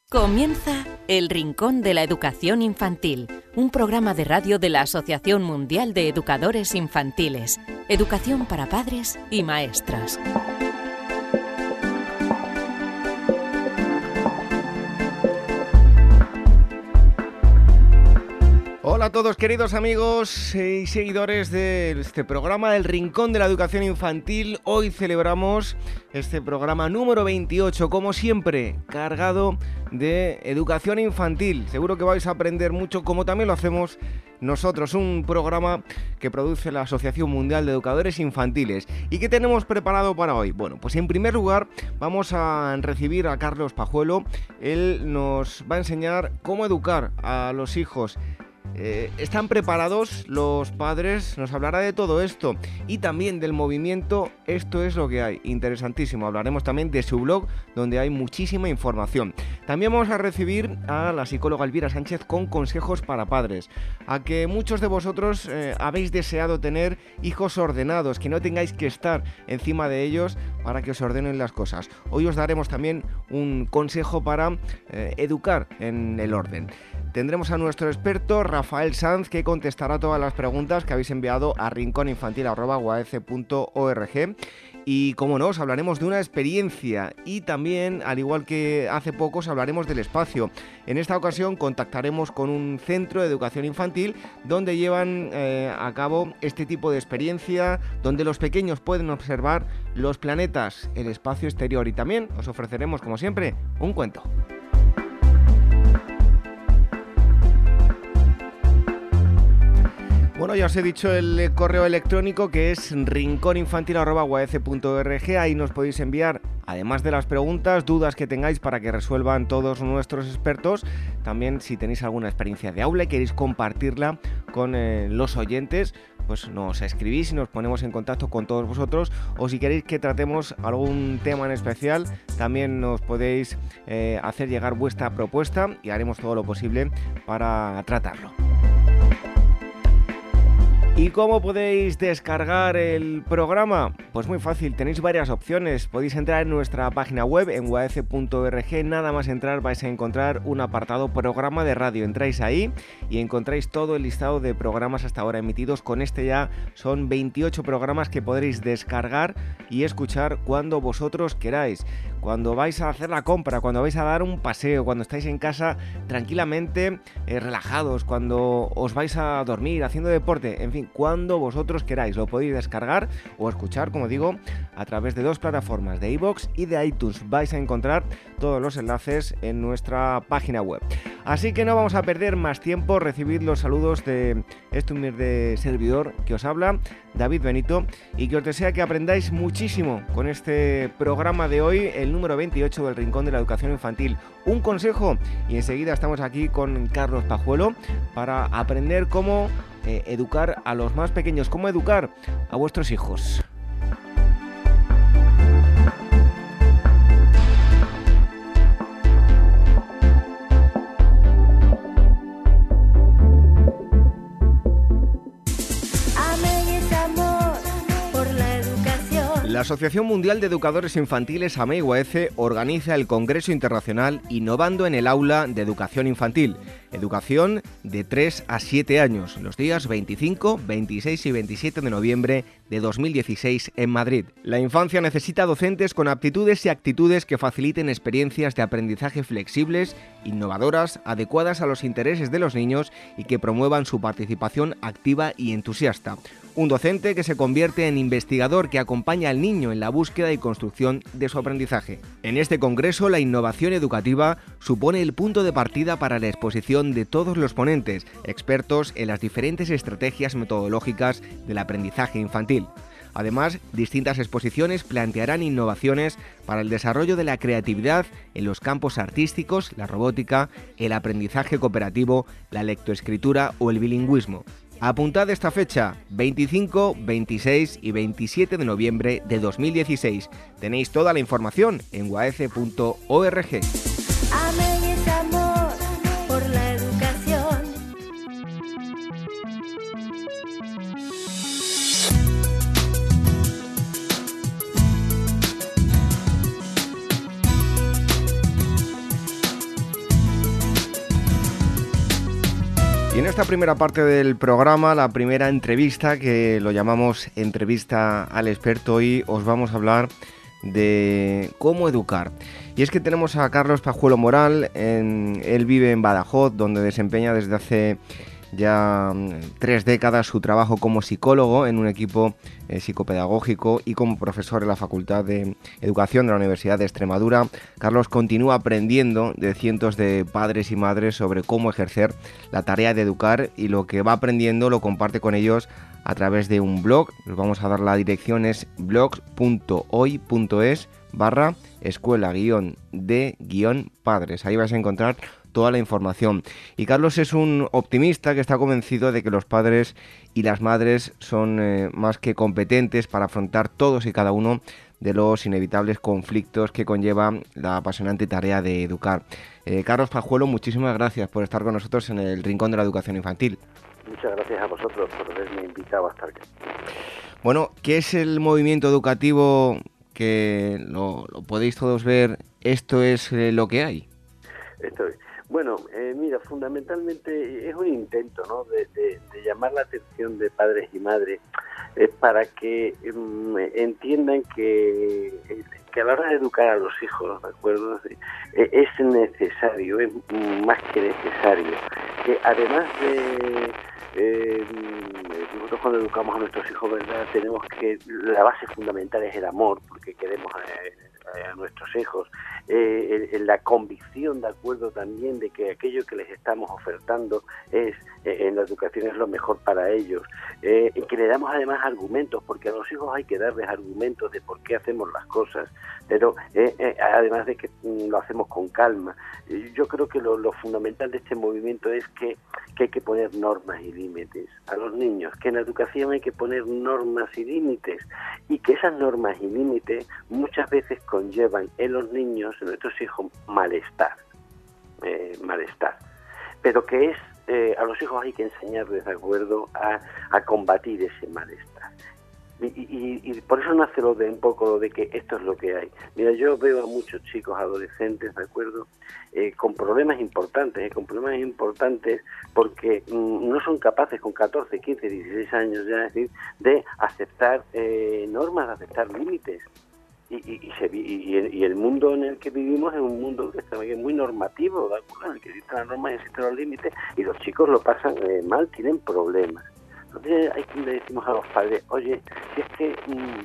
Comienza El Rincón de la Educación Infantil, un programa de radio de la Asociación Mundial de Educadores Infantiles. Educación para padres y maestras. Hola a todos, queridos amigos y seguidores de este programa El Rincón de la Educación Infantil. Hoy celebramos este programa número 28, como siempre, cargado de educación infantil. Seguro que vais a aprender mucho, como también lo hacemos nosotros, un programa que produce la Asociación Mundial de Educadores Infantiles. ¿Y qué tenemos preparado para hoy? Bueno, pues en primer lugar vamos a recibir a Carlos Pajuelo. Él nos va a enseñar cómo educar a los hijos. ¿Están preparados los padres? Nos hablará de todo esto y también del movimiento Esto es lo que hay, interesantísimo. Hablaremos también de su blog, donde hay muchísima información. También vamos a recibir a la psicóloga Elvira Sánchez con consejos para padres. A que muchos de vosotros habéis deseado tener hijos ordenados, que no tengáis que estar encima de ellos para que os ordenen las cosas. Hoy os daremos también un consejo para educar en el orden. Tendremos a nuestro experto Rafael Sanz, que contestará todas las preguntas que habéis enviado a rinconinfantil@uac.org. Y como no, os hablaremos de una experiencia y también, al igual que hace poco, os hablaremos del espacio. En esta ocasión contactaremos con un centro de educación infantil donde llevan a cabo este tipo de experiencia, donde los pequeños pueden observar los planetas, el espacio exterior, y también os ofreceremos, como siempre, un cuento. Bueno, ya os he dicho el correo electrónico, que es rinconinfantil@uac.org. Ahí nos podéis enviar, además de las preguntas, dudas que tengáis para que resuelvan todos nuestros expertos. También, si tenéis alguna experiencia de aula y queréis compartirla con los oyentes, pues nos escribís y nos ponemos en contacto con todos vosotros. O si queréis que tratemos algún tema en especial, también nos podéis hacer llegar vuestra propuesta y haremos todo lo posible para tratarlo. ¿Y cómo podéis descargar el programa? Pues muy fácil, tenéis varias opciones. Podéis entrar en nuestra página web, en uac.org. Nada más entrar vais a encontrar un apartado programa de radio. Entráis ahí y encontráis todo el listado de programas hasta ahora emitidos. Con este ya son 28 programas que podréis descargar y escuchar cuando vosotros queráis. Cuando vais a hacer la compra, cuando vais a dar un paseo, cuando estáis en casa tranquilamente, relajados, cuando os vais a dormir, haciendo deporte, en fin, cuando vosotros queráis. Lo podéis descargar o escuchar, como digo, a través de dos plataformas, de iVoox y de iTunes. Vais a encontrar todos los enlaces en nuestra página web. Así que no vamos a perder más tiempo. Recibid los saludos de este humilde servidor que os habla, David Benito, y que os desea que aprendáis muchísimo con este programa de hoy, el número 28 del Rincón de la Educación Infantil. Un consejo y enseguida estamos aquí con Carlos Pajuelo para aprender cómo educar a los más pequeños, cómo educar a vuestros hijos. La Asociación Mundial de Educadores Infantiles, AMEI-UAC, organiza el Congreso Internacional Innovando en el Aula de Educación Infantil. Educación de 3 a 7 años, los días 25, 26 y 27 de noviembre de 2016 en Madrid. La infancia necesita docentes con aptitudes y actitudes que faciliten experiencias de aprendizaje flexibles, innovadoras, adecuadas a los intereses de los niños y que promuevan su participación activa y entusiasta. Un docente que se convierte en investigador que acompaña al niño en la búsqueda y construcción de su aprendizaje. En este congreso, la innovación educativa supone el punto de partida para la exposición de todos los ponentes, expertos en las diferentes estrategias metodológicas del aprendizaje infantil. Además, distintas exposiciones plantearán innovaciones para el desarrollo de la creatividad en los campos artísticos, la robótica, el aprendizaje cooperativo, la lectoescritura o el bilingüismo. Apuntad esta fecha, 25, 26 y 27 de noviembre de 2016. Tenéis toda la información en uac.org. Y en esta primera parte del programa, la primera entrevista, que lo llamamos entrevista al experto, hoy os vamos a hablar de cómo educar. Y es que tenemos a Carlos Pajuelo Moral, él vive en Badajoz, donde desempeña desde hace ya 3 décadas su trabajo como psicólogo en un equipo psicopedagógico y como profesor en la Facultad de Educación de la Universidad de Extremadura. Carlos continúa aprendiendo de cientos de padres y madres sobre cómo ejercer la tarea de educar, y lo que va aprendiendo lo comparte con ellos a través de un blog. Les vamos a dar la dirección, es blogs.hoy.es/escuela-de-padres. Ahí vais a encontrar toda la información. Y Carlos es un optimista que está convencido de que los padres y las madres son más que competentes para afrontar todos y cada uno de los inevitables conflictos que conlleva la apasionante tarea de educar. Carlos Pajuelo, muchísimas gracias por estar con nosotros en el Rincón de la Educación Infantil. Muchas gracias a vosotros por haberme invitado a estar aquí. Bueno, ¿qué es el movimiento educativo? Que lo podéis todos ver, esto es lo que hay. Bueno, mira, fundamentalmente es un intento, ¿no?, de llamar la atención de padres y madres para que entiendan que a la hora de educar a los hijos, ¿de acuerdo?, es necesario, es más que necesario, que además de nosotros cuando educamos a nuestros hijos, ¿verdad?, tenemos que, la base fundamental es el amor, porque queremos a nuestros hijos, la convicción, de acuerdo, también de que aquello que les estamos ofertando es en la educación es lo mejor para ellos, y que le damos además argumentos, porque a los hijos hay que darles argumentos de por qué hacemos las cosas, pero además de que lo hacemos con calma. Yo creo que lo fundamental de este movimiento es que hay que poner normas y límites a los niños, que en la educación hay que poner normas y límites, y que esas normas y límites muchas veces conllevan en los niños, en nuestros hijos, malestar, pero que a los hijos hay que enseñarles, de acuerdo, a combatir ese malestar. Y por eso nace un poco lo de que esto es lo que hay. Mira, yo veo a muchos chicos adolescentes, ¿de acuerdo?, con problemas importantes porque no son capaces con 14, 15, 16 años ya, es decir, de aceptar normas, de aceptar límites. Y el mundo en el que vivimos es un mundo que está muy normativo, ¿de acuerdo?, en el que existen las normas y existen los límites, y los chicos lo pasan mal, tienen problemas. Entonces hay que le decimos a los padres, oye, si es que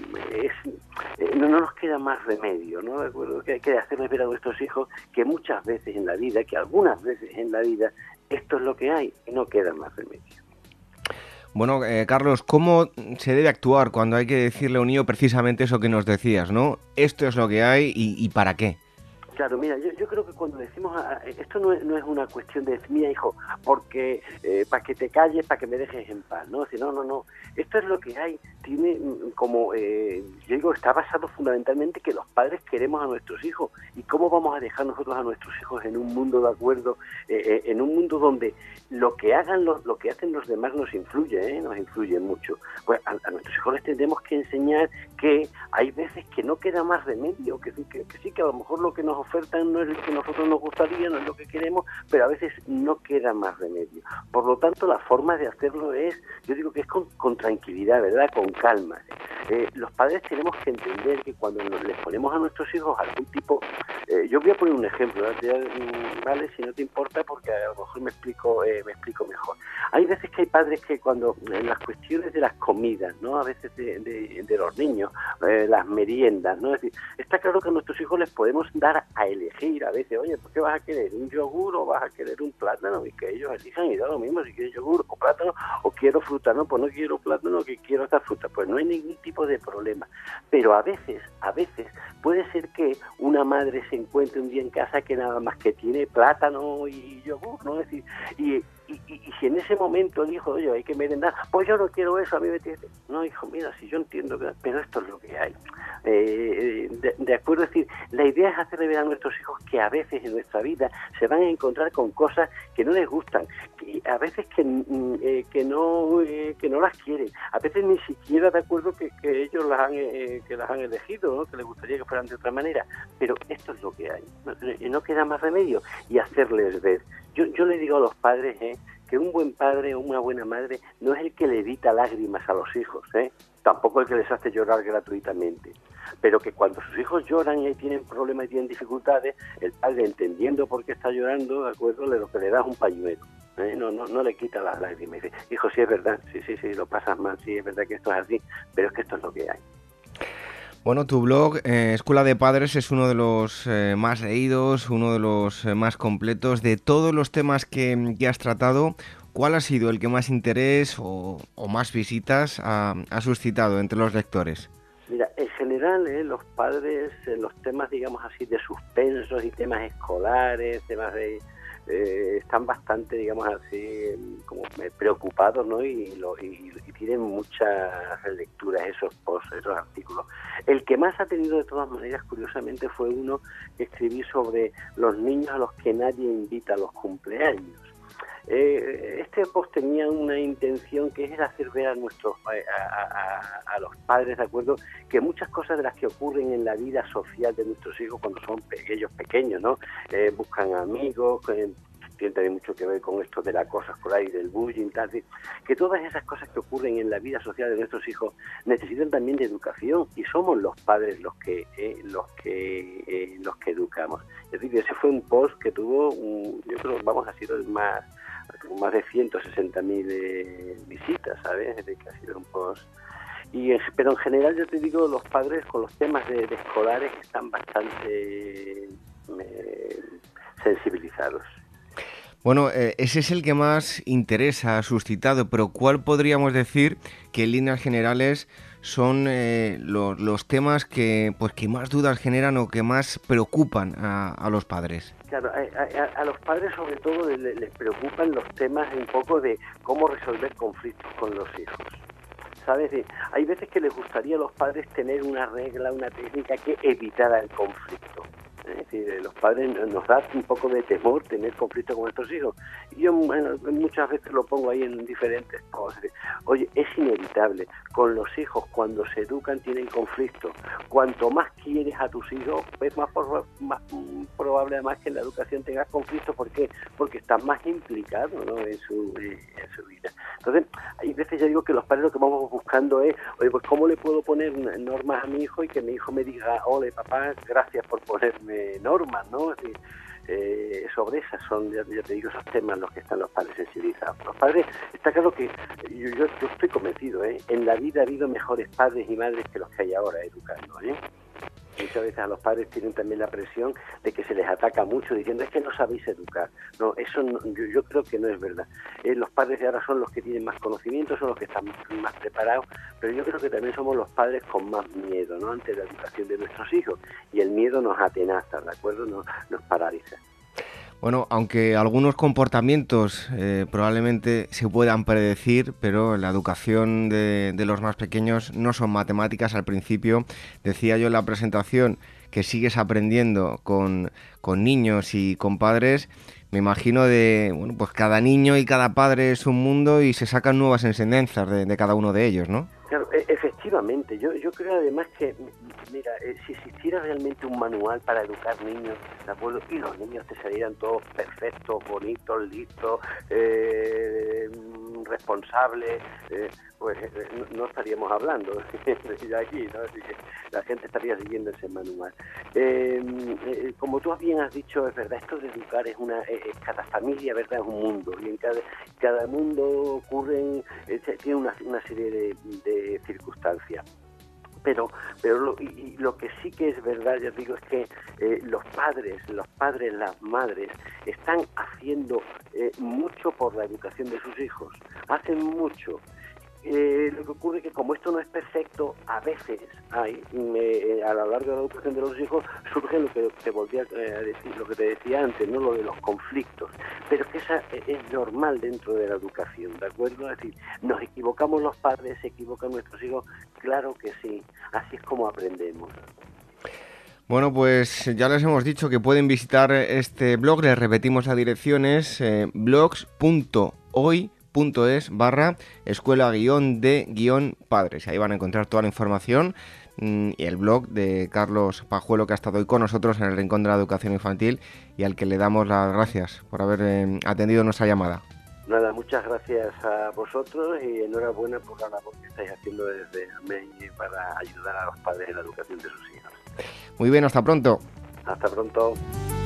no nos queda más remedio, ¿no?, de acuerdo, que hay que hacerles ver a nuestros hijos que muchas veces en la vida, que algunas veces en la vida, esto es lo que hay y no queda más remedio. Bueno, Carlos, ¿cómo se debe actuar cuando hay que decirle a un niño precisamente eso que nos decías, ¿no? Esto es lo que hay y ¿para qué? Claro, mira, yo creo que cuando decimos, esto no es una cuestión de decir, mira, hijo, porque para que te calles, para que me dejes en paz, ¿no? Es decir, no, esto es lo que hay, tiene como, yo digo, está basado fundamentalmente que los padres queremos a nuestros hijos, y cómo vamos a dejar nosotros a nuestros hijos en un mundo, de acuerdo, en un mundo donde lo que hacen los demás nos influye mucho. Pues a nuestros hijos les tendremos que enseñar que hay veces que no queda más remedio, que sí, que a lo mejor lo que nos ofertan no es lo que a nosotros nos gustaría, no es lo que queremos, pero a veces no queda más remedio. Por lo tanto, la forma de hacerlo es, yo digo que es con tranquilidad, ¿verdad?, con calma. Los padres tenemos que entender que cuando les ponemos a nuestros hijos algún tipo, yo voy a poner un ejemplo, ¿vale?, si no te importa, porque a lo mejor me explico mejor. Hay veces que hay padres que cuando en las cuestiones de las comidas, ¿no?, a veces de los niños, las meriendas, ¿no?, es decir, está claro que a nuestros hijos les podemos dar a elegir a veces, oye, ¿por qué vas a querer un yogur o vas a querer un plátano? Y que ellos elijan y da lo mismo si quieres yogur o plátano, o quiero fruta, no, pues no quiero plátano, que quiero esta fruta, pues no hay ningún tipo de problema. Pero a veces puede ser que una madre se encuentre un día en casa que nada más que tiene plátano y yogur, ¿no? Es decir, y si en ese momento el hijo, oye, hay que merendar, pues yo no quiero eso, a mí me tiene... No, hijo, mira, si yo entiendo, pero esto es lo que hay. De acuerdo, es decir, la idea es hacerle ver a nuestros hijos que a veces en nuestra vida se van a encontrar con cosas que no les gustan, que a veces que no las quieren, a veces ni siquiera, de acuerdo, que ellos las han elegido, ¿no?, que les gustaría que fueran de otra manera, pero esto es lo que hay, no queda más remedio, y hacerles ver. Yo yo le digo a los padres que un buen padre o una buena madre no es el que le evita lágrimas a los hijos, tampoco el que les hace llorar gratuitamente, pero que cuando sus hijos lloran y tienen problemas y tienen dificultades, el padre, entendiendo por qué está llorando, ¿de acuerdo?, lo que le da es un pañuelo. No le quita las lágrimas. Dice, hijo, sí es verdad, sí, lo pasas mal, sí es verdad que esto es así, pero es que esto es lo que hay. Bueno, tu blog, Escuela de Padres, es uno de los más leídos, uno de los más completos. De todos los temas que has tratado, ¿cuál ha sido el que más interés o más visitas ha suscitado entre los lectores? Mira, en general, los padres, los temas, digamos así, de suspensos y temas escolares, temas de... están bastante, digamos así, como preocupados, ¿no? Y tienen muchas lecturas esos posts, esos artículos. El que más ha tenido, de todas maneras, curiosamente, fue uno que escribí sobre los niños a los que nadie invita a los cumpleaños. Este post tenía una intención, que es hacer ver a los padres, ¿de acuerdo?, que muchas cosas de las que ocurren en la vida social de nuestros hijos cuando son ellos pequeños, ¿no? Buscan amigos, tiene también mucho que ver con esto de la acoso escolar y del bullying, tal, que todas esas cosas que ocurren en la vida social de nuestros hijos necesitan también de educación, y somos los padres los que educamos. Es decir, ese fue un post que tuvo, yo creo, ha sido más de 160.000 visitas, ¿sabes? De que ha sido un post. Pero en general, yo te digo, los padres con los temas de escolares están bastante sensibilizados. Bueno, ese es el que más interés ha suscitado, pero ¿cuál podríamos decir que en líneas generales son los temas que más dudas generan o que más preocupan a los padres? Claro, a los padres sobre todo les preocupan los temas un poco de cómo resolver conflictos con los hijos. ¿Sabes? Hay veces que les gustaría a los padres tener una regla, una técnica que evitara el conflicto. Es decir, los padres nos da un poco de temor tener conflicto con nuestros hijos. Y yo muchas veces lo pongo ahí en diferentes cosas. Oye, es inevitable. Con los hijos, cuando se educan, tienen conflicto. Cuanto más quieres a tus hijos, es más probable además que en la educación tengas conflicto. ¿Por qué? Porque estás más implicado, ¿no?, en su vida. Entonces, hay veces, ya digo, que los padres lo que vamos buscando es, oye, pues ¿cómo le puedo poner normas a mi hijo y que mi hijo me diga, ole, papá, gracias por ponerme normas, ¿no? Es decir, sobre esas son, ya te digo, esos temas los que están los padres sensibilizados. Los padres, está claro que yo estoy convencido, en la vida ha habido mejores padres y madres que los que hay ahora educando, Muchas veces a los padres tienen también la presión de que se les ataca mucho diciendo, es que no sabéis educar. No, eso no, yo creo que no es verdad. Los padres de ahora son los que tienen más conocimiento, son los que están más preparados, pero yo creo que también somos los padres con más miedo, ¿no?, ante la educación de nuestros hijos. Y el miedo nos atenaza, ¿de acuerdo?, nos paraliza. Bueno, aunque algunos comportamientos probablemente se puedan predecir, pero la educación de los más pequeños no son matemáticas al principio. Decía yo en la presentación que sigues aprendiendo con niños y con padres. Me imagino pues cada niño y cada padre es un mundo y se sacan nuevas enseñanzas de cada uno de ellos, ¿no? Claro, efectivamente. Yo creo además que, mira, si existiera realmente un manual para educar niños, ¿de acuerdo?, y los niños te salieran todos perfectos, bonitos, listos, responsables, pues no estaríamos hablando ya aquí, ¿no? Así que la gente estaría siguiendo ese manual. Como tú bien has dicho, es verdad, esto de educar es cada familia, ¿verdad?, es un mundo, y en cada mundo ocurren, tiene una serie de circunstancias. Pero lo que sí que es verdad, ya digo, es que los padres, las madres, están haciendo mucho por la educación de sus hijos. Hacen mucho. Lo que ocurre es que como esto no es perfecto, a veces a lo largo de la educación de los hijos surge lo que te volví a decir, lo que te decía antes, ¿no?, lo de los conflictos, pero que esa es normal dentro de la educación, ¿de acuerdo? Es decir, nos equivocamos los padres, se equivocan nuestros hijos, claro que sí, así es como aprendemos. Bueno, pues ya les hemos dicho que pueden visitar este blog, les repetimos la dirección, es blogs.hoy.es/escuela-de-padres. Ahí van a encontrar toda la información y el blog de Carlos Pajuelo, que ha estado hoy con nosotros en el Rincón de la Educación Infantil y al que le damos las gracias por haber atendido nuestra llamada. Nada, muchas gracias a vosotros y enhorabuena por la labor que estáis haciendo desde AMEI para ayudar a los padres en la educación de sus hijos. Muy bien, hasta pronto. Hasta pronto.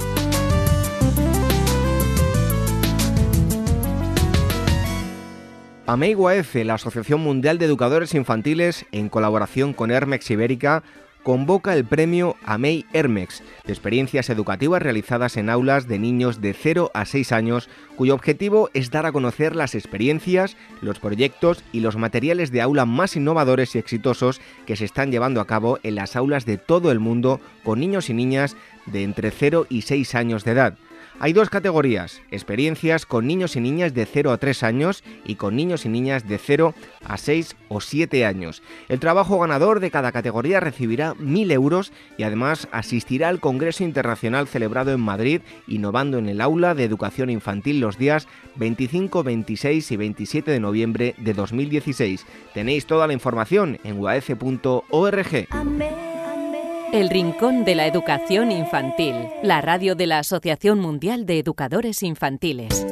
AMEI UAECE, la Asociación Mundial de Educadores Infantiles, en colaboración con Hermex Ibérica, convoca el premio AMEI Hermex, de experiencias educativas realizadas en aulas de niños de 0 a 6 años, cuyo objetivo es dar a conocer las experiencias, los proyectos y los materiales de aula más innovadores y exitosos que se están llevando a cabo en las aulas de todo el mundo con niños y niñas de entre 0 y 6 años de edad. Hay dos categorías, experiencias con niños y niñas de 0 a 3 años y con niños y niñas de 0 a 6 o 7 años. El trabajo ganador de cada categoría recibirá 1.000 euros y además asistirá al Congreso Internacional celebrado en Madrid, innovando en el aula de educación infantil los días 25, 26 y 27 de noviembre de 2016. Tenéis toda la información en uaece.org. El Rincón de la Educación Infantil, la radio de la Asociación Mundial de Educadores Infantiles.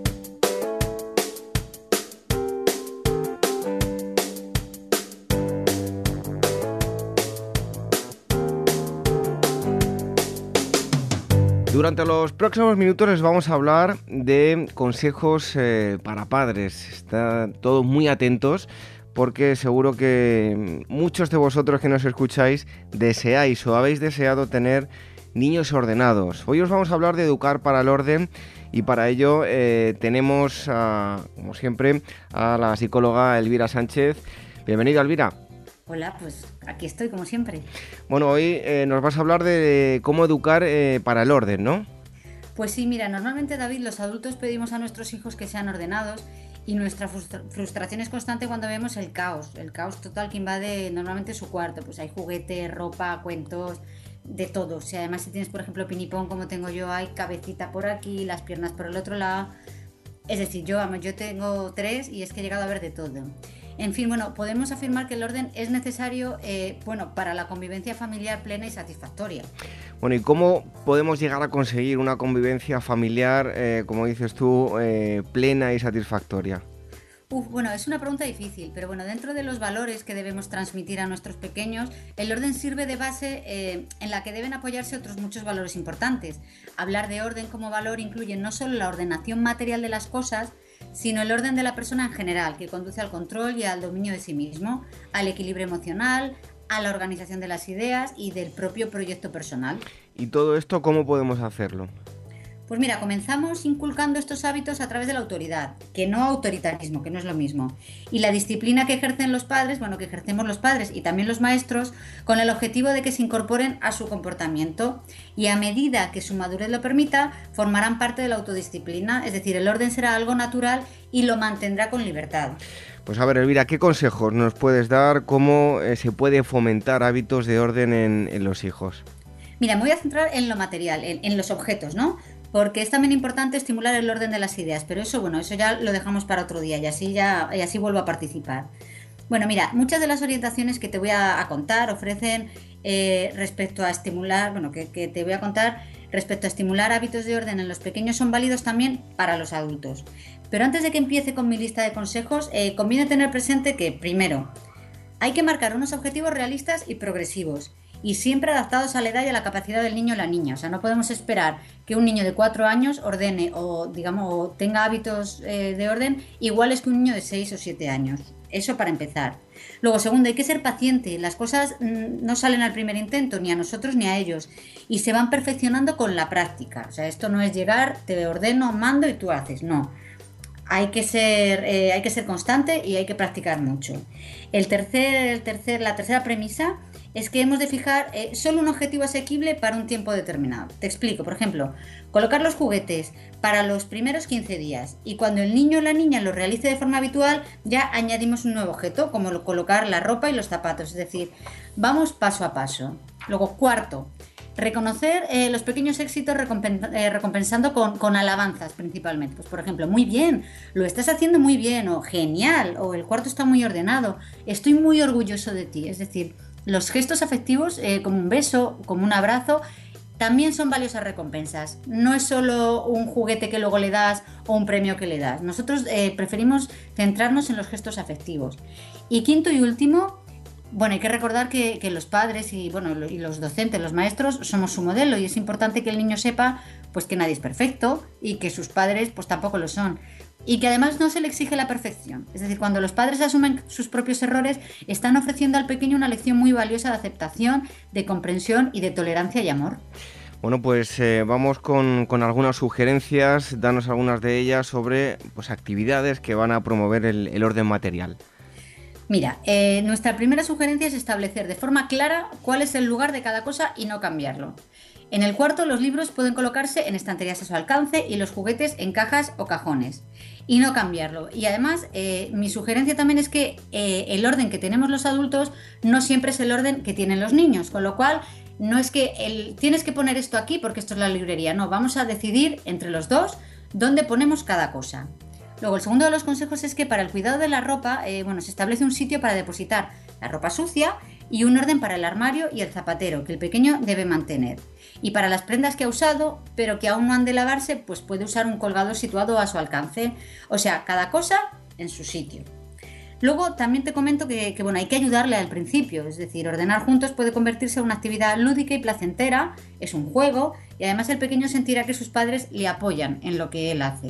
Durante los próximos minutos les vamos a hablar de consejos para padres. Están todos muy atentos, porque seguro que muchos de vosotros que nos escucháis deseáis o habéis deseado tener niños ordenados. Hoy os vamos a hablar de educar para el orden y para ello tenemos, como siempre, a la psicóloga Elvira Sánchez. Bienvenida, Elvira. Hola, pues aquí estoy como siempre. Bueno, hoy nos vas a hablar de cómo educar para el orden, ¿no? Pues sí, mira, normalmente, David, los adultos pedimos a nuestros hijos que sean ordenados. Y nuestra frustración es constante cuando vemos el caos total que invade normalmente su cuarto. Pues hay juguetes, ropa, cuentos, de todo. O sea, además si tienes, por ejemplo, pinipón como tengo yo, hay cabecita por aquí, las piernas por el otro lado. Es decir, yo tengo 3 y es que he llegado a ver de todo. En fin, bueno, podemos afirmar que el orden es necesario para la convivencia familiar plena y satisfactoria. Bueno, ¿y cómo podemos llegar a conseguir una convivencia familiar, como dices tú, plena y satisfactoria? Bueno, es una pregunta difícil, pero bueno, dentro de los valores que debemos transmitir a nuestros pequeños, el orden sirve de base en la que deben apoyarse otros muchos valores importantes. Hablar de orden como valor incluye no solo la ordenación material de las cosas, sino el orden de la persona en general, que conduce al control y al dominio de sí mismo, al equilibrio emocional, a la organización de las ideas y del propio proyecto personal. ¿Y todo esto cómo podemos hacerlo? Pues mira, comenzamos inculcando estos hábitos a través de la autoridad, que no autoritarismo, que no es lo mismo, y la disciplina que ejercen los padres, que ejercemos los padres y también los maestros, con el objetivo de que se incorporen a su comportamiento y a medida que su madurez lo permita, formarán parte de la autodisciplina, es decir, el orden será algo natural y lo mantendrá con libertad. Pues a ver, Elvira, ¿qué consejos nos puedes dar? ¿Cómo se puede fomentar hábitos de orden en los hijos? Mira, me voy a centrar en lo material, en los objetos, ¿no? Porque es también importante estimular el orden de las ideas, pero eso ya lo dejamos para otro día y así vuelvo a participar. Bueno, mira, muchas de las orientaciones que te voy a contar ofrecen respecto a estimular, que te voy a contar respecto a estimular hábitos de orden en los pequeños son válidos también para los adultos. Pero antes de que empiece con mi lista de consejos, conviene tener presente que, primero, hay que marcar unos objetivos realistas y progresivos, y siempre adaptados a la edad y a la capacidad del niño o la niña. O sea, no podemos esperar que un niño de 4 años ordene o tenga hábitos de orden iguales que un niño de 6 o 7 años. Eso para empezar. Luego, segundo, hay que ser paciente. Las cosas no salen al primer intento, ni a nosotros ni a ellos, y se van perfeccionando con la práctica. O sea, esto no es llegar, te ordeno, mando y tú haces. No. Hay que ser constante y hay que practicar mucho. La tercera premisa es que hemos de fijar solo un objetivo asequible para un tiempo determinado. Te explico, por ejemplo, colocar los juguetes para los primeros 15 días y cuando el niño o la niña lo realice de forma habitual ya añadimos un nuevo objeto, como colocar la ropa y los zapatos, es decir, vamos paso a paso. Luego, cuarto, reconocer los pequeños éxitos recompensando con alabanzas principalmente. Pues por ejemplo, muy bien, lo estás haciendo muy bien, o genial, o el cuarto está muy ordenado, estoy muy orgulloso de ti. Es decir, Los gestos afectivos, como un beso, como un abrazo, también son valiosas recompensas. No es solo un juguete que luego le das o un premio que le das. Nosotros preferimos centrarnos en los gestos afectivos. Y quinto y último, bueno, hay que recordar que los padres y los docentes, los maestros, somos su modelo, y es importante que el niño sepa pues que nadie es perfecto y que sus padres pues tampoco lo son. Y que además no se le exige la perfección. Es decir, cuando los padres asumen sus propios errores, están ofreciendo al pequeño una lección muy valiosa de aceptación, de comprensión y de tolerancia y amor. Bueno, pues vamos con algunas sugerencias, danos algunas de ellas sobre pues, actividades que van a promover el orden material. Mira, nuestra primera sugerencia es establecer de forma clara cuál es el lugar de cada cosa y no cambiarlo. En el cuarto, los libros pueden colocarse en estanterías a su alcance y los juguetes en cajas o cajones, y no cambiarlo. Y además, mi sugerencia también es que el orden que tenemos los adultos no siempre es el orden que tienen los niños, con lo cual no es que tienes que poner esto aquí porque esto es la librería, no, vamos a decidir entre los dos dónde ponemos cada cosa. Luego, el segundo de los consejos es que para el cuidado de la ropa, se establece un sitio para depositar la ropa sucia y un orden para el armario y el zapatero que el pequeño debe mantener. Y para las prendas que ha usado, pero que aún no han de lavarse, pues puede usar un colgador situado a su alcance. O sea, cada cosa en su sitio. Luego también te comento que hay que ayudarle al principio, es decir, ordenar juntos puede convertirse en una actividad lúdica y placentera, es un juego, y además el pequeño sentirá que sus padres le apoyan en lo que él hace.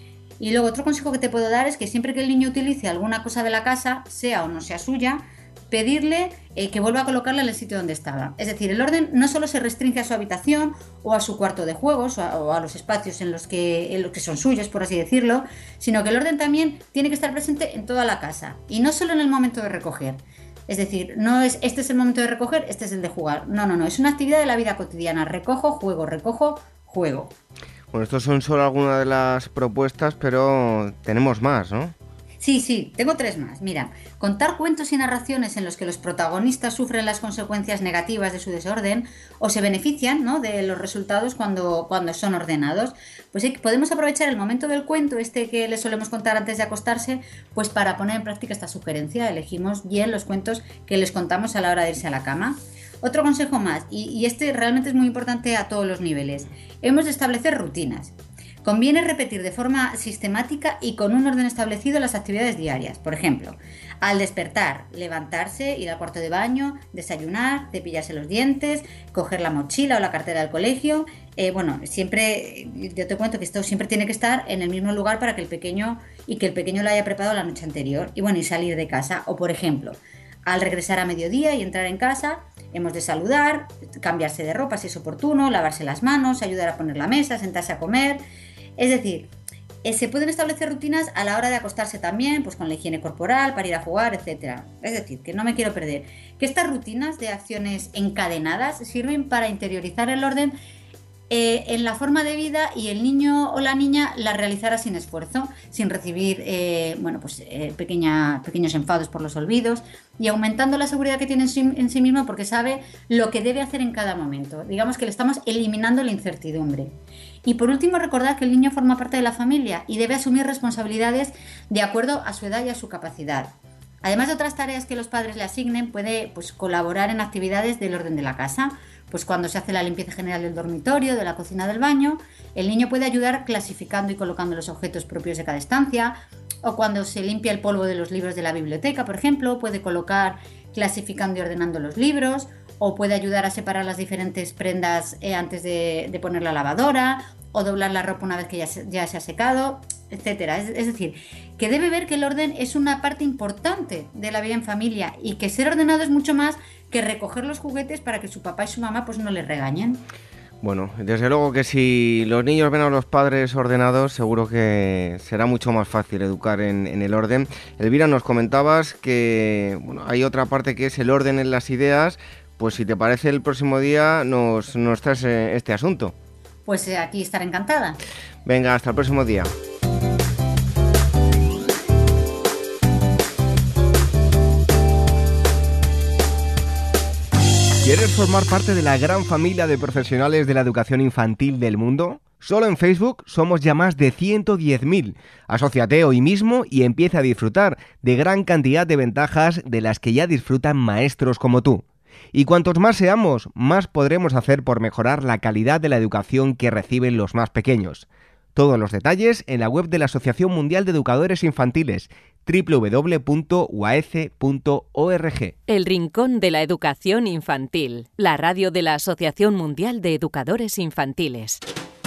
Y luego otro consejo que te puedo dar es que siempre que el niño utilice alguna cosa de la casa, sea o no sea suya, pedirle que vuelva a colocarla en el sitio donde estaba. Es decir, el orden no solo se restringe a su habitación o a su cuarto de juegos o a los espacios en los que son suyos, por así decirlo, sino que el orden también tiene que estar presente en toda la casa y no solo en el momento de recoger. Es decir, no es este es el momento de recoger, este es el de jugar. No, es una actividad de la vida cotidiana. Recojo, juego. Bueno, estos son solo algunas de las propuestas, pero tenemos más, ¿no? Sí, tengo 3 más. Mira, contar cuentos y narraciones en los que los protagonistas sufren las consecuencias negativas de su desorden o se benefician, ¿no?, de los resultados cuando son ordenados. Pues podemos aprovechar el momento del cuento, que les solemos contar antes de acostarse, pues para poner en práctica esta sugerencia. Elegimos bien los cuentos que les contamos a la hora de irse a la cama. Otro consejo más, y este realmente es muy importante a todos los niveles. Hemos de establecer rutinas. Conviene repetir de forma sistemática y con un orden establecido las actividades diarias. Por ejemplo, al despertar, levantarse, ir al cuarto de baño, desayunar, cepillarse los dientes, coger la mochila o la cartera del colegio. Siempre, yo te cuento que esto siempre tiene que estar en el mismo lugar para que el pequeño lo haya preparado la noche anterior. Y salir de casa. O por ejemplo, al regresar a mediodía y entrar en casa, hemos de saludar, cambiarse de ropa si es oportuno, lavarse las manos, ayudar a poner la mesa, sentarse a comer. Es decir, se pueden establecer rutinas a la hora de acostarse también, pues con la higiene corporal, para ir a jugar, etc. Es decir, que no me quiero perder. Que estas rutinas de acciones encadenadas sirven para interiorizar el orden en la forma de vida y el niño o la niña la realizará sin esfuerzo, sin recibir pequeños enfados por los olvidos y aumentando la seguridad que tiene en sí mismo porque sabe lo que debe hacer en cada momento. Digamos que le estamos eliminando la incertidumbre. Y por último, recordad que el niño forma parte de la familia y debe asumir responsabilidades de acuerdo a su edad y a su capacidad. Además de otras tareas que los padres le asignen, puede colaborar en actividades del orden de la casa. Pues cuando se hace la limpieza general del dormitorio, de la cocina, del baño, el niño puede ayudar clasificando y colocando los objetos propios de cada estancia, o cuando se limpia el polvo de los libros de la biblioteca, por ejemplo, puede colocar clasificando y ordenando los libros, o puede ayudar a separar las diferentes prendas antes de poner la lavadora, o doblar la ropa una vez que ya se ha secado, etcétera. Es decir, que debe ver que el orden es una parte importante de la vida en familia y que ser ordenado es mucho más que recoger los juguetes para que su papá y su mamá no les regañen. Bueno, desde luego que si los niños ven a los padres ordenados, seguro que será mucho más fácil educar en el orden. Elvira, nos comentabas que hay otra parte que es el orden en las ideas. Pues si te parece, el próximo día nos traes este asunto. Pues aquí estaré encantada. Venga, hasta el próximo día. ¿Quieres formar parte de la gran familia de profesionales de la educación infantil del mundo? Solo en Facebook somos ya más de 110.000. Asóciate hoy mismo y empieza a disfrutar de gran cantidad de ventajas de las que ya disfrutan maestros como tú. Y cuantos más seamos, más podremos hacer por mejorar la calidad de la educación que reciben los más pequeños. Todos los detalles en la web de la Asociación Mundial de Educadores Infantiles, www.uaece.org. El Rincón de la Educación Infantil, la radio de la Asociación Mundial de Educadores Infantiles.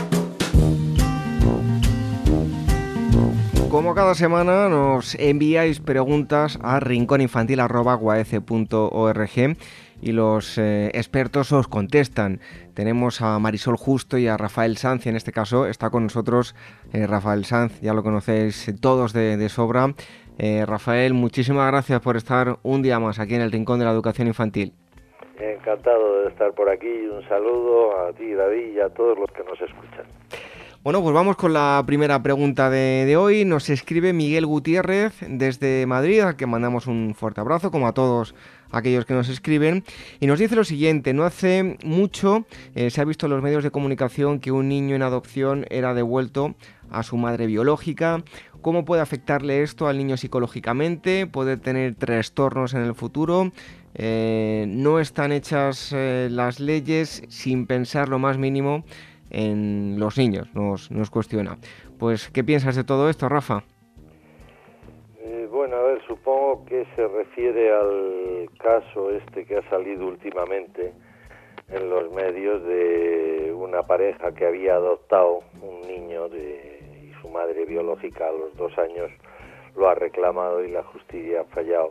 Como cada semana nos enviáis preguntas a rinconinfantil@uaece.org y los expertos os contestan. Tenemos a Marisol Justo y a Rafael Sanz, y en este caso está con nosotros Rafael Sanz, ya lo conocéis todos de sobra. Rafael, muchísimas gracias por estar un día más aquí en el Rincón de la Educación Infantil. Encantado de estar por aquí, un saludo a ti, David, y a todos los que nos escuchan. Bueno, pues vamos con la primera pregunta de hoy. Nos escribe Miguel Gutiérrez desde Madrid, al que mandamos un fuerte abrazo, como a todos aquellos que nos escriben, y nos dice lo siguiente: no hace mucho se ha visto en los medios de comunicación que un niño en adopción era devuelto a su madre biológica. ¿Cómo puede afectarle esto al niño psicológicamente? ¿Puede tener trastornos en el futuro? No están hechas las leyes sin pensar lo más mínimo en los niños, nos cuestiona. Pues, ¿qué piensas de todo esto, Rafa? Bueno, a ver, supongo que se refiere al caso que ha salido últimamente en los medios de una pareja que había adoptado un niño y su madre biológica a los 2 años lo ha reclamado y la justicia ha fallado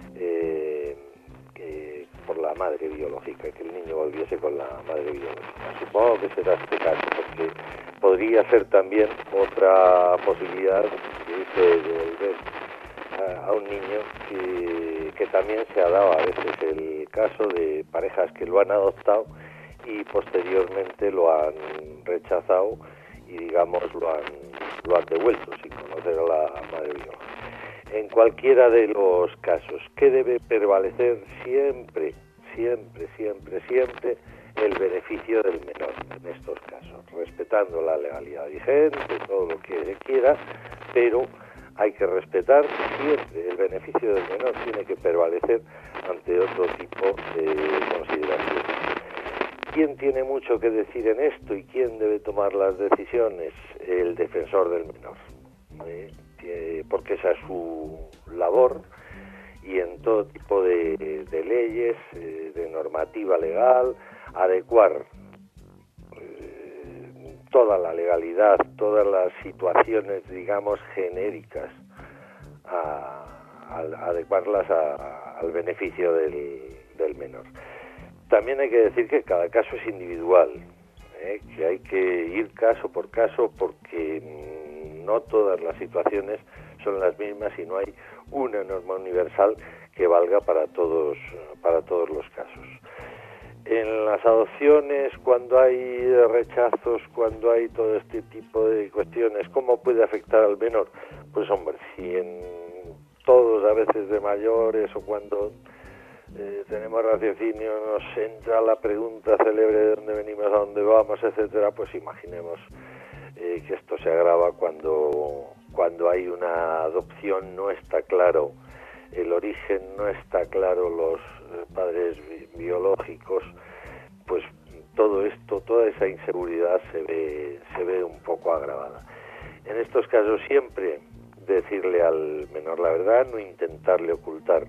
por la madre biológica, que el niño volviese con la madre biológica. Supongo que será este caso, porque podría ser también otra posibilidad de devolver a un niño que también se ha dado a veces el caso de parejas que lo han adoptado y posteriormente lo han rechazado y digamos lo han devuelto sin conocer a la madre biológica. En cualquiera de los casos, ¿qué debe prevalecer siempre el beneficio del menor en estos casos? Respetando la legalidad vigente, todo lo que se quiera, pero hay que respetar siempre el beneficio del menor, tiene que prevalecer ante otro tipo de consideraciones. ¿Quién tiene mucho que decir en esto y quién debe tomar las decisiones? El defensor del menor, porque esa es su labor, y en todo tipo de leyes, de normativa legal, adecuar toda la legalidad, todas las situaciones, digamos, genéricas, adecuarlas al beneficio del menor. También hay que decir que cada caso es individual, que hay que ir caso por caso, porque no todas las situaciones son las mismas y no hay una norma universal que valga para todos los casos. En las adopciones, cuando hay rechazos, cuando hay todo este tipo de cuestiones, ¿cómo puede afectar al menor? Pues hombre, si en todos a veces de mayores o cuando tenemos raciocinio nos entra la pregunta célebre de dónde venimos, a dónde vamos, etcétera, pues imaginemos que esto se agrava cuando hay una adopción, no está claro el origen, no está claro los padres biológicos, pues todo esto, toda esa inseguridad se ve un poco agravada. En estos casos siempre decirle al menor la verdad, no intentarle ocultar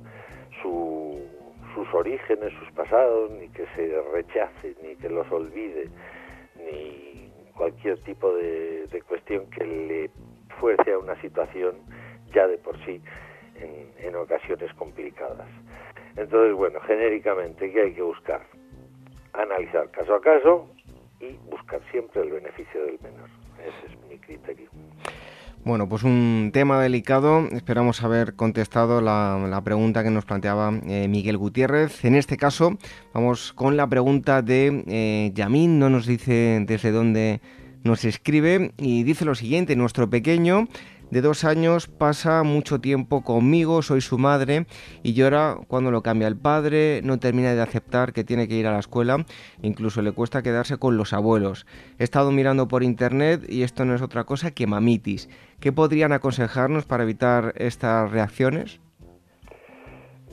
sus orígenes, sus pasados, ni que se rechace, ni que los olvide, ni cualquier tipo de cuestión que le fuerce a una situación ya de por sí en ocasiones complicadas. Entonces, bueno, genéricamente, ¿qué hay que buscar? Analizar caso a caso y buscar siempre el beneficio del menor. Ese es mi criterio. Bueno, pues un tema delicado. Esperamos haber contestado la pregunta que nos planteaba Miguel Gutiérrez. En este caso, vamos con la pregunta de Yamín. No nos dice desde dónde nos escribe y dice lo siguiente: nuestro pequeño de 2 años pasa mucho tiempo conmigo, soy su madre, y llora cuando lo cambia el padre, no termina de aceptar que tiene que ir a la escuela, incluso le cuesta quedarse con los abuelos. He estado mirando por internet y esto no es otra cosa que mamitis. ¿Qué podrían aconsejarnos para evitar estas reacciones? Bueno,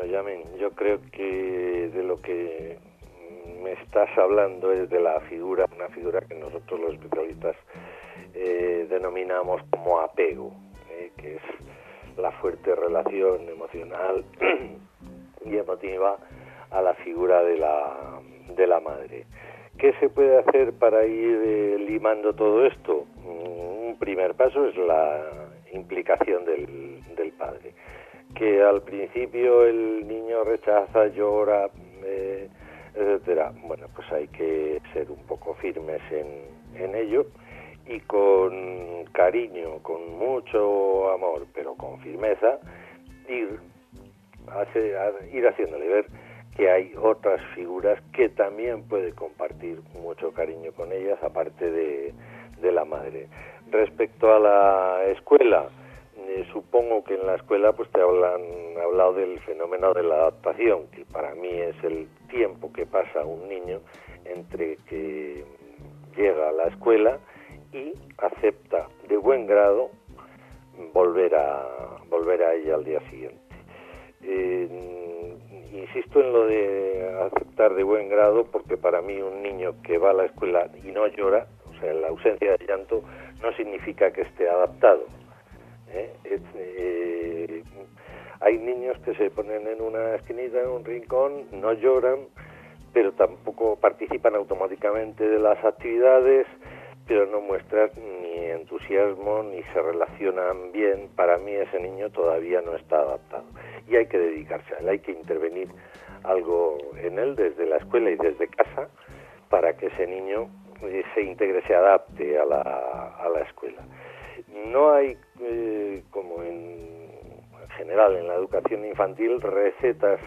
Yamin, yo creo que de lo que me estás hablando es de la figura, una figura que nosotros los especialistas denominamos como apego, que es la fuerte relación emocional y emotiva a la figura de la madre. ¿Qué se puede hacer para ir limando todo esto? Un primer paso es la implicación del padre, que al principio el niño rechaza, llora, etcétera. Bueno, pues hay que ser un poco firmes en ello y con cariño, con mucho amor, pero con firmeza, ir haciéndole ver que hay otras figuras que también puede compartir mucho cariño con ellas, aparte de la madre. Respecto a la escuela, supongo que en la escuela pues te han hablado del fenómeno de la adaptación, que para mí es el tiempo que pasa un niño entre que llega a la escuela y acepta de buen grado volver a ella al día siguiente. Insisto en lo de aceptar de buen grado, porque para mí un niño que va a la escuela y no llora, o sea, la ausencia de llanto, no significa que esté adaptado. Hay niños que se ponen en una esquinita, en un rincón, no lloran, pero tampoco participan automáticamente de las actividades, pero no muestran ni entusiasmo ni se relacionan bien. Para mí ese niño todavía no está adaptado y hay que dedicarse a él, hay que intervenir algo en él desde la escuela y desde casa para que ese niño se integre, se adapte a la escuela. No hay, como en general en la educación infantil, recetas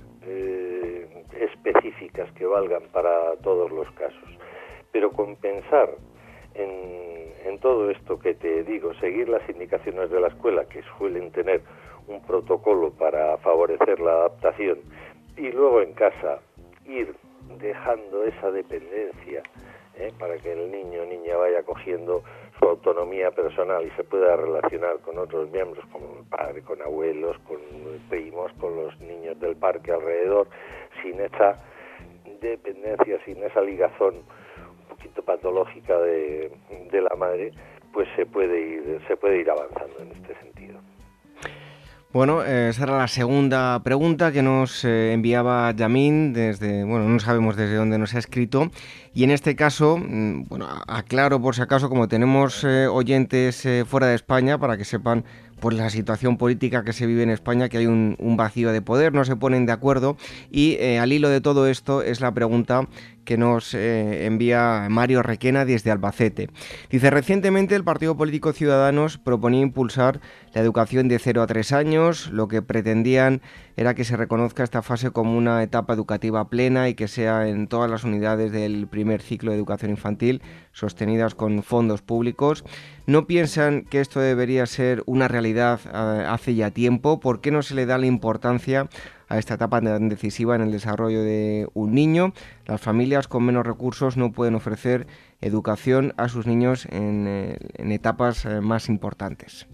específicas que valgan para todos los casos, pero compensar en todo esto que te digo, seguir las indicaciones de la escuela, que suelen tener un protocolo para favorecer la adaptación, y luego en casa ir dejando esa dependencia para que el niño o niña vaya cogiendo su autonomía personal y se pueda relacionar con otros miembros, como el padre, con abuelos, con primos, con los niños del parque alrededor, sin esa dependencia, sin esa ligazón un poquito patológica de la madre, pues se puede ir avanzando en este sentido. Bueno, esa era la segunda pregunta que nos enviaba Yamin desde, no sabemos desde dónde nos ha escrito, y en este caso, aclaro por si acaso, como tenemos oyentes fuera de España, para que sepan pues la situación política que se vive en España, que hay un vacío de poder, no se ponen de acuerdo, y al hilo de todo esto es la pregunta que nos envía Mario Requena desde Albacete. Dice, recientemente el partido político Ciudadanos proponía impulsar la educación de 0 a 3 años, lo que pretendían era que se reconozca esta fase como una etapa educativa plena y que sea en todas las unidades del primer ciclo de educación infantil, sostenidas con fondos públicos. ¿No piensan que esto debería ser una realidad hace ya tiempo? ¿Por qué no se le da la importancia a esta etapa tan decisiva en el desarrollo de un niño? Las familias con menos recursos no pueden ofrecer educación a sus niños en etapas más importantes.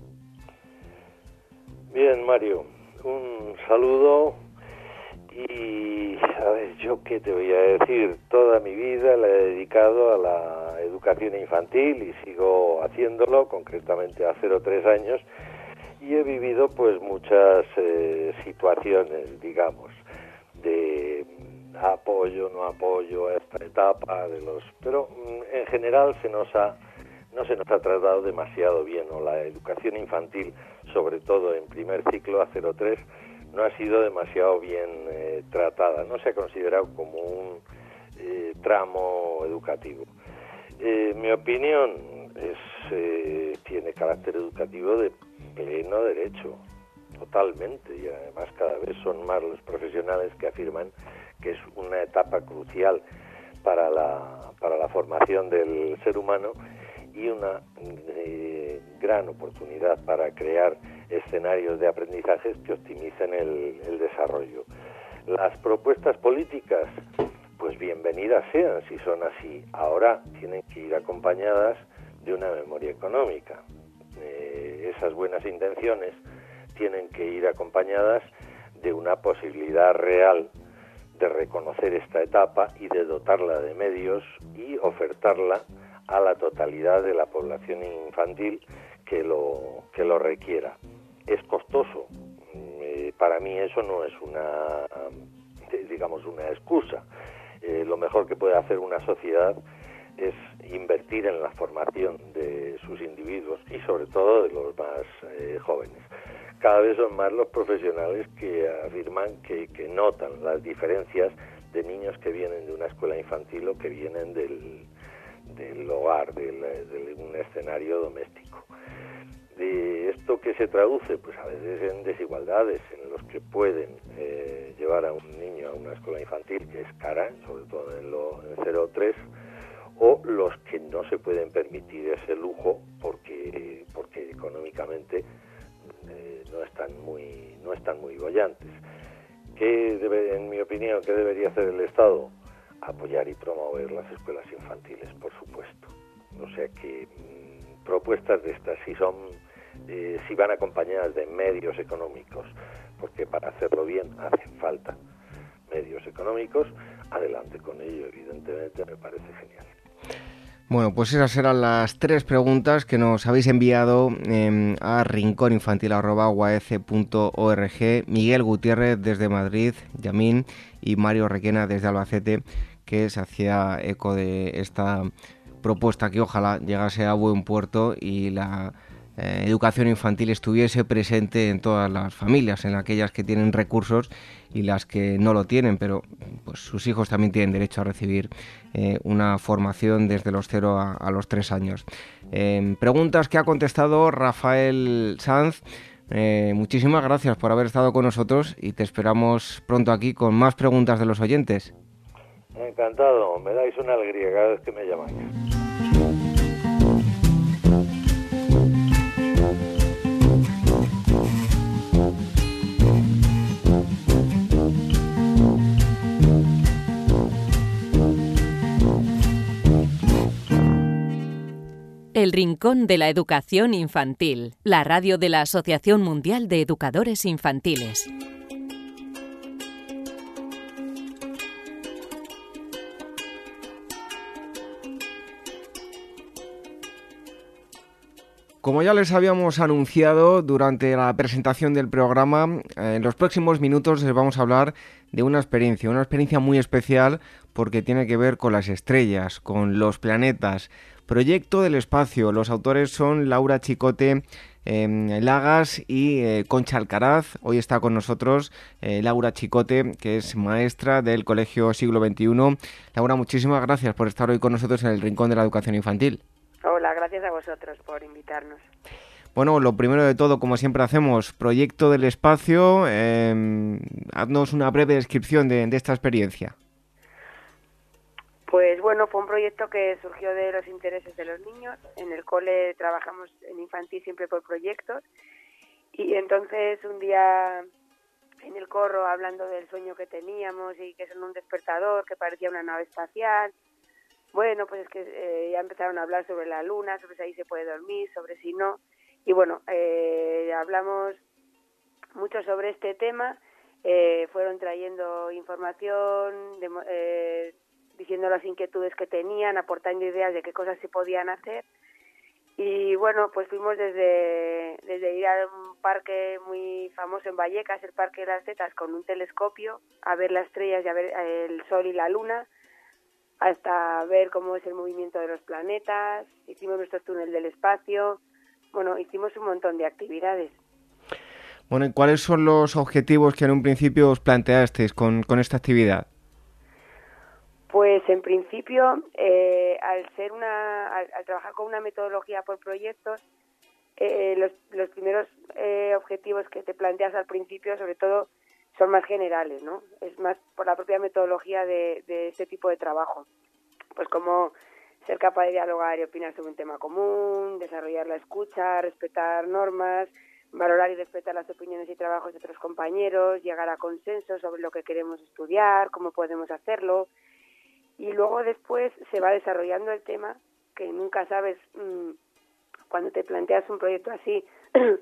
Bien, Mario, un saludo y a ver, yo qué te voy a decir, toda mi vida la he dedicado a la educación infantil y sigo haciéndolo, concretamente a 0-3 años, y he vivido pues muchas situaciones, digamos, de apoyo, no apoyo a esta etapa pero en general no se nos ha tratado demasiado bien, o la educación infantil, sobre todo en primer ciclo a 0-3, no ha sido demasiado bien tratada, no se ha considerado como un tramo educativo. Mi opinión tiene carácter educativo de pleno derecho, totalmente, y además cada vez son más los profesionales que afirman que es una etapa crucial para la formación del ser humano y una gran oportunidad para crear escenarios de aprendizajes que optimicen el desarrollo. Las propuestas políticas, pues bienvenidas sean si son así. Ahora tienen que ir acompañadas de una memoria económica. Esas buenas intenciones tienen que ir acompañadas de una posibilidad real de reconocer esta etapa y de dotarla de medios y ofertarla a la totalidad de la población infantil que lo requiera. Es costoso. Para mí eso no es una excusa. Lo mejor que puede hacer una sociedad es invertir en la formación de sus individuos y sobre todo de los más jóvenes. Cada vez son más los profesionales que afirman que notan las diferencias de niños que vienen de una escuela infantil o que vienen del hogar, de un escenario doméstico. De esto que se traduce, pues a veces en desigualdades en los que pueden llevar a un niño a una escuela infantil, que es cara, sobre todo en 0-3, o los que no se pueden permitir ese lujo porque económicamente no están muy bollantes. En mi opinión, ¿qué debería hacer el Estado? Apoyar y promover las escuelas infantiles, por supuesto. O sea que propuestas de estas, si van acompañadas de medios económicos, porque para hacerlo bien hacen falta medios económicos, adelante con ello, evidentemente, me parece genial. Bueno, pues esas eran las 3 preguntas que nos habéis enviado a rincóninfantil@uaece.org. Miguel Gutiérrez desde Madrid, Yamín, y Mario Requena desde Albacete, que se hacía eco de esta propuesta que ojalá llegase a buen puerto y la educación infantil estuviese presente en todas las familias, en aquellas que tienen recursos y las que no lo tienen, pero pues sus hijos también tienen derecho a recibir una formación desde los 0 a los 3 años. Preguntas que ha contestado Rafael Sanz. Muchísimas gracias por haber estado con nosotros y te esperamos pronto aquí con más preguntas de los oyentes. Encantado, me dais una alegría cada vez que me llamáis. El Rincón de la Educación Infantil, la radio de la Asociación Mundial de Educadores Infantiles. Como ya les habíamos anunciado durante la presentación del programa, en los próximos minutos les vamos a hablar de una experiencia muy especial porque tiene que ver con las estrellas, con los planetas. Proyecto del espacio. Los autores son Laura Chicote Lagas y Concha Alcaraz. Hoy está con nosotros Laura Chicote, que es maestra del Colegio Siglo XXI. Laura, muchísimas gracias por estar hoy con nosotros en el Rincón de la Educación Infantil. Hola, gracias a vosotros por invitarnos. Bueno, lo primero de todo, como siempre hacemos, proyecto del espacio. Haznos una breve descripción de esta experiencia. Pues bueno, fue un proyecto que surgió de los intereses de los niños. En el cole trabajamos en infantil siempre por proyectos. Y entonces un día en el corro, hablando del sueño que teníamos y que son un despertador, que parecía una nave espacial. Bueno, pues es que ya empezaron a hablar sobre la luna, sobre si ahí se puede dormir, sobre si no. Y bueno, hablamos mucho sobre este tema. Fueron trayendo información, diciendo las inquietudes que tenían, aportando ideas de qué cosas se podían hacer. Y bueno, pues fuimos desde ir a un parque muy famoso en Vallecas, el Parque de las Tetas, con un telescopio, a ver las estrellas y a ver el sol y la luna, hasta ver cómo es el movimiento de los planetas. Hicimos nuestro túnel del espacio. Bueno, hicimos un montón de actividades. Bueno, ¿y cuáles son los objetivos que en un principio os planteasteis con esta actividad? Pues en principio, al trabajar con una metodología por proyectos, los primeros objetivos que te planteas al principio, sobre todo, son más generales, ¿no? Es más por la propia metodología de este tipo de trabajo. Pues como ser capaz de dialogar y opinar sobre un tema común, desarrollar la escucha, respetar normas, valorar y respetar las opiniones y trabajos de otros compañeros, llegar a consensos sobre lo que queremos estudiar, cómo podemos hacerlo. Y luego después se va desarrollando el tema, que nunca sabes cuando te planteas un proyecto así,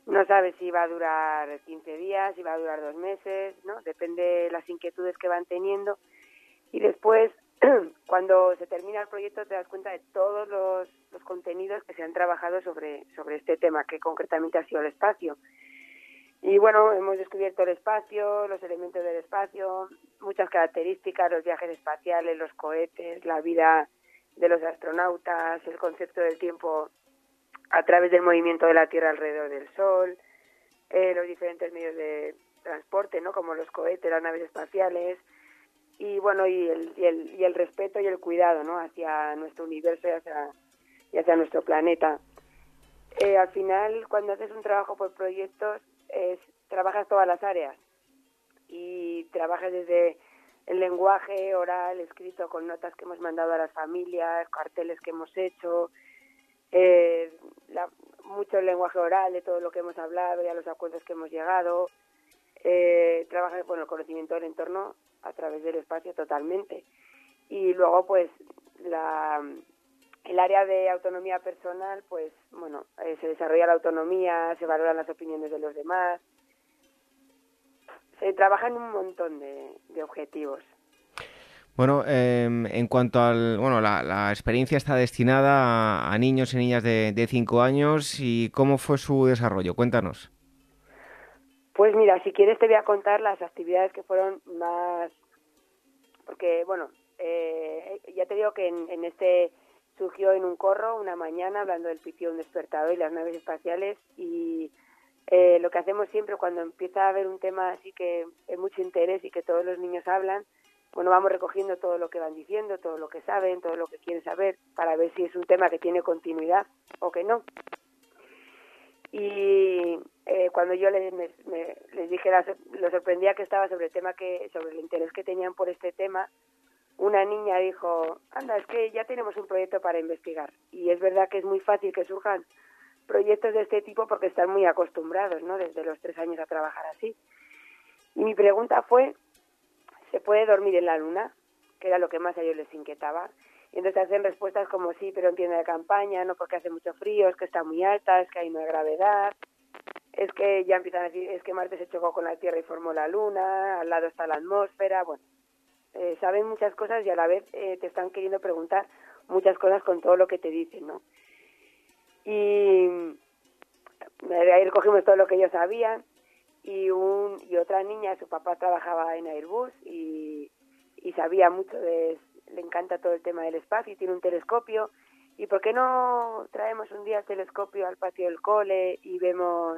no sabes si va a durar 15 días, si va a durar 2 meses, ¿no? Depende de las inquietudes que van teniendo. Y después, cuando se termina el proyecto, te das cuenta de todos los contenidos que se han trabajado sobre este tema, que concretamente ha sido el espacio. Y bueno, hemos descubierto el espacio, los elementos del espacio, muchas características, los viajes espaciales, los cohetes, la vida de los astronautas, el concepto del tiempo a través del movimiento de la Tierra alrededor del Sol, los diferentes medios de transporte, ¿no? Como los cohetes, las naves espaciales, y bueno, y el respeto y el cuidado, ¿no? Hacia nuestro universo y hacia nuestro planeta. Al final, cuando haces un trabajo por proyectos, trabajas todas las áreas y trabajas desde el lenguaje oral, escrito, con notas que hemos mandado a las familias, carteles que hemos hecho, mucho el lenguaje oral de todo lo que hemos hablado y a los acuerdos que hemos llegado. Trabajas el conocimiento del entorno a través del espacio totalmente. Y luego, pues, el área de autonomía personal, pues, bueno, se desarrolla la autonomía, se valoran las opiniones de los demás. Se trabaja en un montón de objetivos. Bueno, en cuanto al... Bueno, la experiencia está destinada a niños y niñas de 5 años. ¿Y cómo fue su desarrollo? Cuéntanos. Pues mira, si quieres te voy a contar las actividades que fueron más... Porque, bueno, ya te digo que en este surgió en un corro una mañana hablando del pitio, un despertador y las naves espaciales, y lo que hacemos siempre cuando empieza a haber un tema así que hay mucho interés y que todos los niños hablan, bueno, vamos recogiendo todo lo que van diciendo, todo lo que saben, todo lo que quieren saber, para ver si es un tema que tiene continuidad o que no. Y cuando yo les dije, lo sorprendía que estaba sobre el interés que tenían por este tema, una niña dijo, anda, es que ya tenemos un proyecto para investigar. Y es verdad que es muy fácil que surjan proyectos de este tipo porque están muy acostumbrados, ¿no? Desde los 3 años a trabajar así. Y mi pregunta fue, ¿se puede dormir en la luna? Que era lo que más a ellos les inquietaba. Y entonces hacen respuestas como, sí, pero en tienda de campaña, no, porque hace mucho frío, es que está muy alta, es que ahí no hay gravedad, es que ya empiezan a decir, es que Marte se chocó con la Tierra y formó la luna, al lado está la atmósfera, bueno. Saben muchas cosas y a la vez te están queriendo preguntar muchas cosas con todo lo que te dicen, ¿no? Y de ahí recogimos todo lo que ellos sabían y otra niña, su papá trabajaba en Airbus y sabía mucho le encanta todo el tema del espacio y tiene un telescopio. ¿Y por qué no traemos un día el telescopio al patio del cole y vemos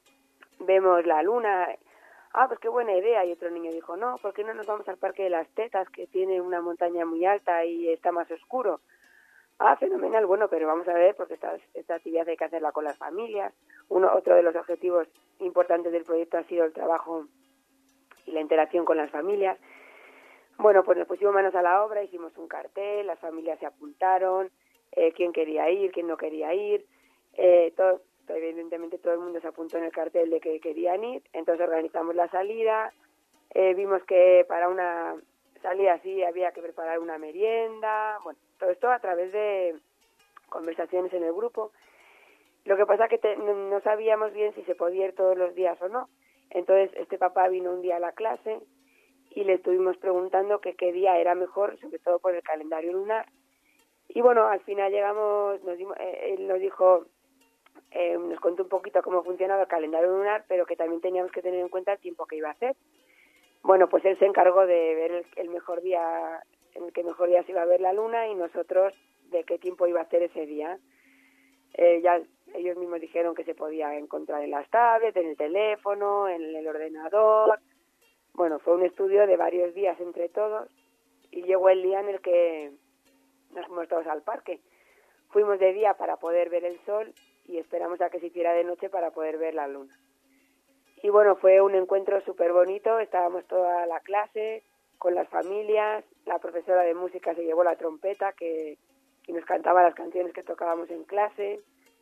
la luna? Ah, pues qué buena idea. Y otro niño dijo, no, ¿por qué no nos vamos al Parque de las Tetas, que tiene una montaña muy alta y está más oscuro? Ah, fenomenal, bueno, pero vamos a ver, porque esta actividad hay que hacerla con las familias. Otro de los objetivos importantes del proyecto ha sido el trabajo y la interacción con las familias. Bueno, pues nos pusimos manos a la obra, hicimos un cartel, las familias se apuntaron, quién quería ir, quién no quería ir, evidentemente todo el mundo se apuntó en el cartel de que querían ir, entonces organizamos la salida, vimos que para una salida así había que preparar una merienda, bueno, todo esto a través de conversaciones en el grupo. Lo que pasa es que no sabíamos bien si se podía ir todos los días o no, entonces este papá vino un día a la clase y le estuvimos preguntando que qué día era mejor, sobre todo por el calendario lunar, y bueno, al final llegamos, él nos dijo... nos contó un poquito cómo funcionaba el calendario lunar, pero que también teníamos que tener en cuenta el tiempo que iba a hacer. Bueno, pues él se encargó de ver el mejor día, en el que mejor día se iba a ver la luna, y nosotros de qué tiempo iba a hacer ese día. Ya ellos mismos dijeron que se podía encontrar en las tablets, en el teléfono, en el ordenador. Bueno, fue un estudio de varios días entre todos, y llegó el día en el que nos fuimos todos al parque. Fuimos de día para poder ver el sol y esperamos a que se hiciera de noche para poder ver la luna. Y bueno, fue un encuentro súper bonito, estábamos toda la clase, con las familias, la profesora de música se llevó la trompeta y nos cantaba las canciones que tocábamos en clase.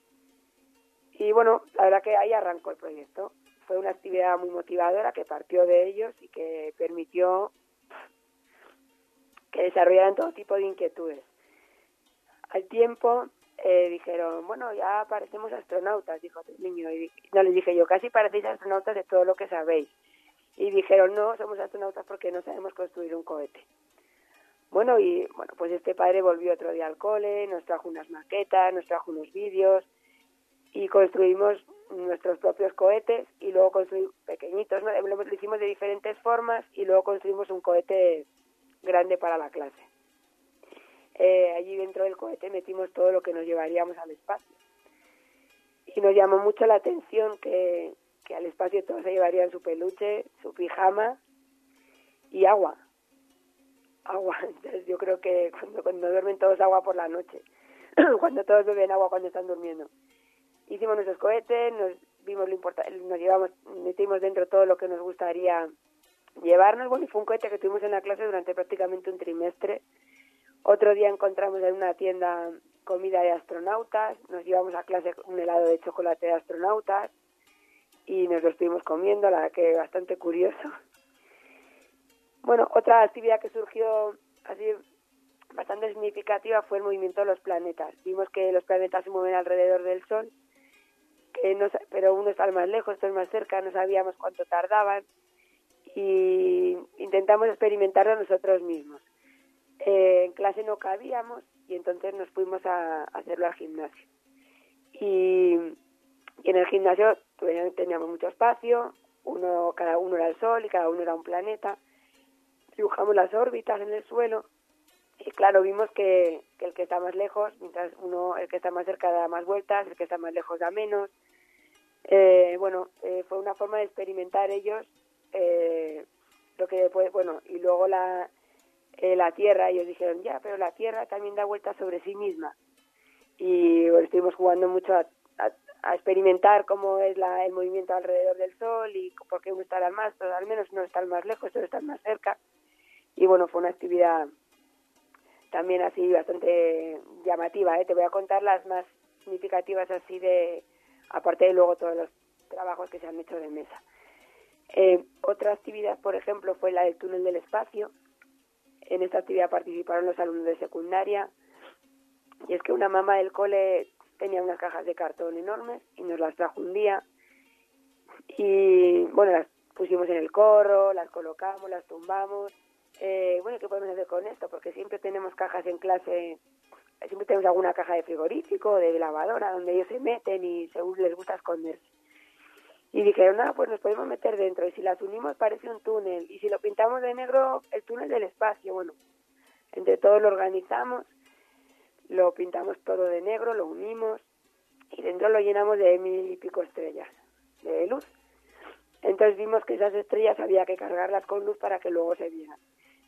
Y bueno, la verdad que ahí arrancó el proyecto. Fue una actividad muy motivadora que partió de ellos y que permitió que desarrollaran todo tipo de inquietudes. Al tiempo, dijeron, bueno, ya parecemos astronautas, dijo el niño. Y no, les dije yo, casi parecéis astronautas de todo lo que sabéis. Y dijeron, no, somos astronautas porque no sabemos construir un cohete. Bueno, pues este padre volvió otro día al cole, nos trajo unas maquetas, nos trajo unos vídeos y construimos nuestros propios cohetes y luego construimos pequeñitos, ¿no? Lo hicimos de diferentes formas y luego construimos un cohete grande para la clase. Allí dentro del cohete metimos todo lo que nos llevaríamos al espacio. Y nos llamó mucho la atención que al espacio todos se llevarían su peluche, su pijama y agua. Entonces yo creo que cuando duermen todos agua por la noche, cuando todos beben agua cuando están durmiendo. Hicimos nuestros cohetes, metimos dentro todo lo que nos gustaría llevarnos. Bueno, y fue un cohete que tuvimos en la clase durante prácticamente un trimestre. Otro día encontramos en una tienda comida de astronautas, nos llevamos a clase un helado de chocolate de astronautas y nos lo estuvimos comiendo, la verdad que bastante curioso. Bueno, otra actividad que surgió así bastante significativa fue el movimiento de los planetas. Vimos que los planetas se mueven alrededor del Sol, pero uno está más lejos, otro más cerca, no sabíamos cuánto tardaban y intentamos experimentarlo nosotros mismos. En clase no cabíamos y entonces nos fuimos a hacerlo al gimnasio. Y en el gimnasio teníamos mucho espacio, cada uno era el Sol y cada uno era un planeta. Dibujamos las órbitas en el suelo y claro, vimos que el que está más lejos, mientras el que está más cerca da más vueltas, el que está más lejos da menos. Fue una forma de experimentar ellos lo que después, y luego la Tierra, ellos dijeron, ya, pero la Tierra también da vueltas sobre sí misma. Y estuvimos jugando mucho a experimentar cómo es el movimiento alrededor del Sol y por qué uno está al menos uno está más lejos, otro está más cerca. Y bueno, fue una actividad también así bastante llamativa, Te voy a contar las más significativas así aparte de luego todos los trabajos que se han hecho de mesa. Otra actividad, por ejemplo, fue la del túnel del espacio. En esta actividad participaron los alumnos de secundaria y es que una mamá del cole tenía unas cajas de cartón enormes y nos las trajo un día y bueno, las pusimos en el corro, las colocamos, las tumbamos. ¿Qué podemos hacer con esto? Porque siempre tenemos cajas en clase, siempre tenemos alguna caja de frigorífico o de lavadora donde ellos se meten y según les gusta esconderse. Y dijeron, pues nos podemos meter dentro y si las unimos parece un túnel y si lo pintamos de negro, el túnel del espacio. Bueno, entre todos lo organizamos, lo pintamos todo de negro, lo unimos y dentro lo llenamos de 1000 y pico estrellas de luz. Entonces vimos que esas estrellas había que cargarlas con luz para que luego se vieran.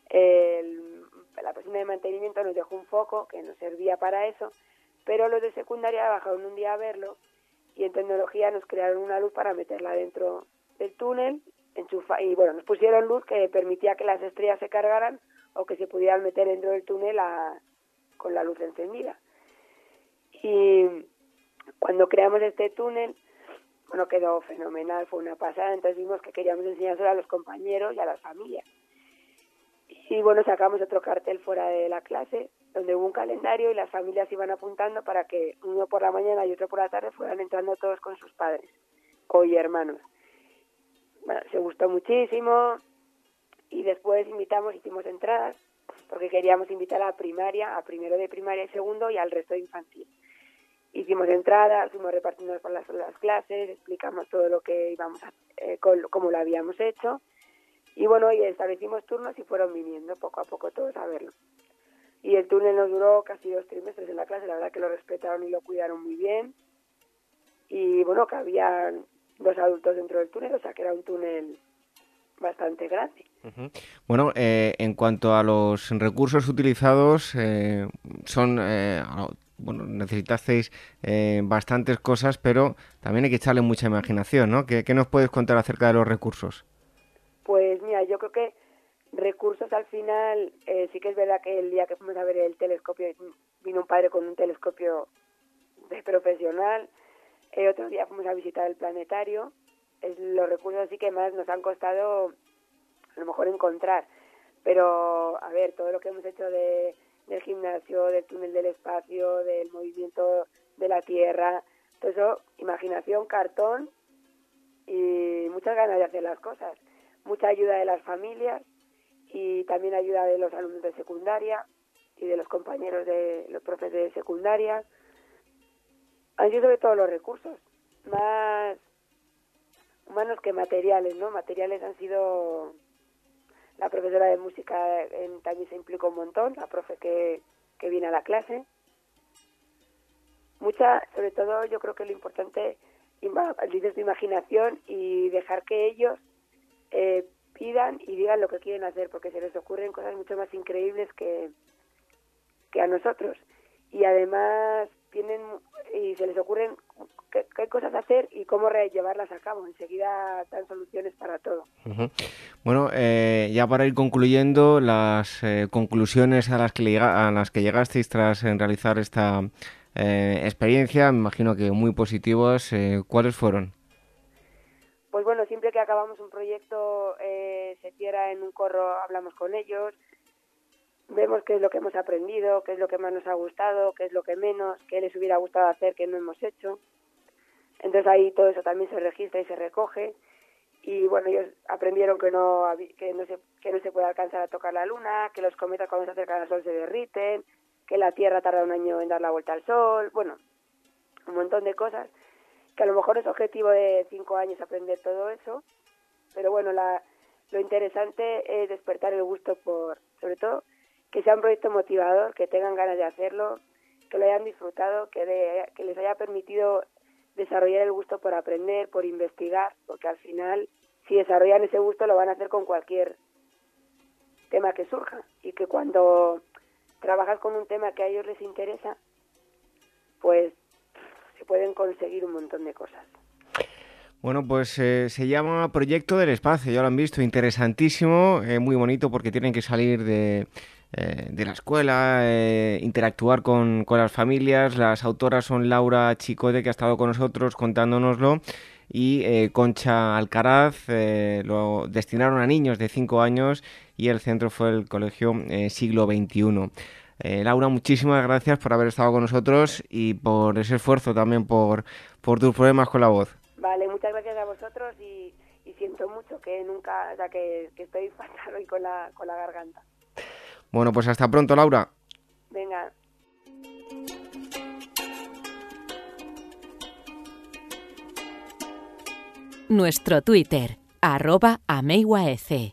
La persona de mantenimiento nos dejó un foco que nos servía para eso, pero los de secundaria bajaron un día a verlo y en tecnología nos crearon una luz para meterla dentro del túnel, y nos pusieron luz que permitía que las estrellas se cargaran o que se pudieran meter dentro del túnel con la luz encendida. Y cuando creamos este túnel, quedó fenomenal, fue una pasada, entonces vimos que queríamos enseñárselo a los compañeros y a las familias. Y sacamos otro cartel fuera de la clase, donde hubo un calendario y las familias iban apuntando para que uno por la mañana y otro por la tarde fueran entrando todos con sus padres y hermanos. Bueno, se gustó muchísimo y después hicimos entradas, porque queríamos invitar a primaria, a primero de primaria y segundo y al resto de infantil. Hicimos entradas, fuimos repartiendo por las clases, explicamos todo lo que íbamos a cómo lo habíamos hecho. Y y establecimos turnos y fueron viniendo poco a poco todos a verlo. Y el túnel nos duró casi 2 trimestres en la clase, la verdad que lo respetaron y lo cuidaron muy bien. Y que había 2 adultos dentro del túnel, o sea que era un túnel bastante grande. Uh-huh. Bueno, en cuanto a los recursos utilizados, necesitasteis bastantes cosas, pero también hay que echarle mucha imaginación, ¿no? ¿Qué nos puedes contar acerca de los recursos? Pues mira, yo creo que recursos al final, sí que es verdad que el día que fuimos a ver el telescopio, vino un padre con un telescopio de profesional, otro día fuimos a visitar el planetario, los recursos sí que más nos han costado a lo mejor encontrar, pero a ver, todo lo que hemos hecho de del gimnasio, del túnel del espacio, del movimiento de la Tierra. Todo eso, imaginación, cartón y muchas ganas de hacer las cosas. Mucha ayuda de las familias y también ayuda de los alumnos de secundaria y de los compañeros de los profes de secundaria. Han sido sobre todo los recursos, más humanos que materiales, ¿no? Materiales han sido... La profesora de música también se implicó un montón, la profe que viene a la clase. Sobre todo yo creo que lo importante es tu imaginación y dejar que ellos pidan y digan lo que quieren hacer, porque se les ocurren cosas mucho más increíbles que a nosotros. Y además se les ocurren qué cosas hacer y cómo llevarlas a cabo. Enseguida dan soluciones para todo. Uh-huh. Bueno, ya para ir concluyendo, las conclusiones a las que llegasteis tras realizar esta experiencia, me imagino que muy positivas, ¿cuáles fueron? Pues bueno, siempre que acabamos un proyecto, se cierra en un corro, hablamos con ellos, vemos qué es lo que hemos aprendido, qué es lo que más nos ha gustado, qué es lo que menos, qué les hubiera gustado hacer que no hemos hecho. Entonces ahí todo eso también se registra y se recoge. Y bueno, ellos aprendieron que no se puede alcanzar a tocar la luna, que los cometas cuando se acercan al sol se derriten, que la Tierra tarda un año en dar la vuelta al sol. Bueno, un montón de cosas que a lo mejor es objetivo de 5 años aprender todo eso. Pero bueno, lo interesante es despertar el gusto sobre todo, que sea un proyecto motivador, que tengan ganas de hacerlo, que lo hayan disfrutado, que les haya permitido desarrollar el gusto por aprender, por investigar, porque al final, si desarrollan ese gusto, lo van a hacer con cualquier tema que surja. Y que cuando trabajas con un tema que a ellos les interesa, pues se pueden conseguir un montón de cosas. Bueno, pues se llama Proyecto del Espacio, ya lo han visto, interesantísimo, muy bonito porque tienen que salir de la escuela, interactuar con las familias. Las autoras son Laura Chicote, que ha estado con nosotros contándonoslo, y Concha Alcaraz. Lo destinaron a niños de 5 años y el centro fue el Colegio Siglo XXI. Laura, muchísimas gracias por haber estado con nosotros y por ese esfuerzo también por tus problemas con la voz. Vale, muchas gracias a vosotros y siento mucho que estoy fatal hoy con la garganta. Bueno, pues hasta pronto, Laura. Venga. Nuestro Twitter, @ameiwaec.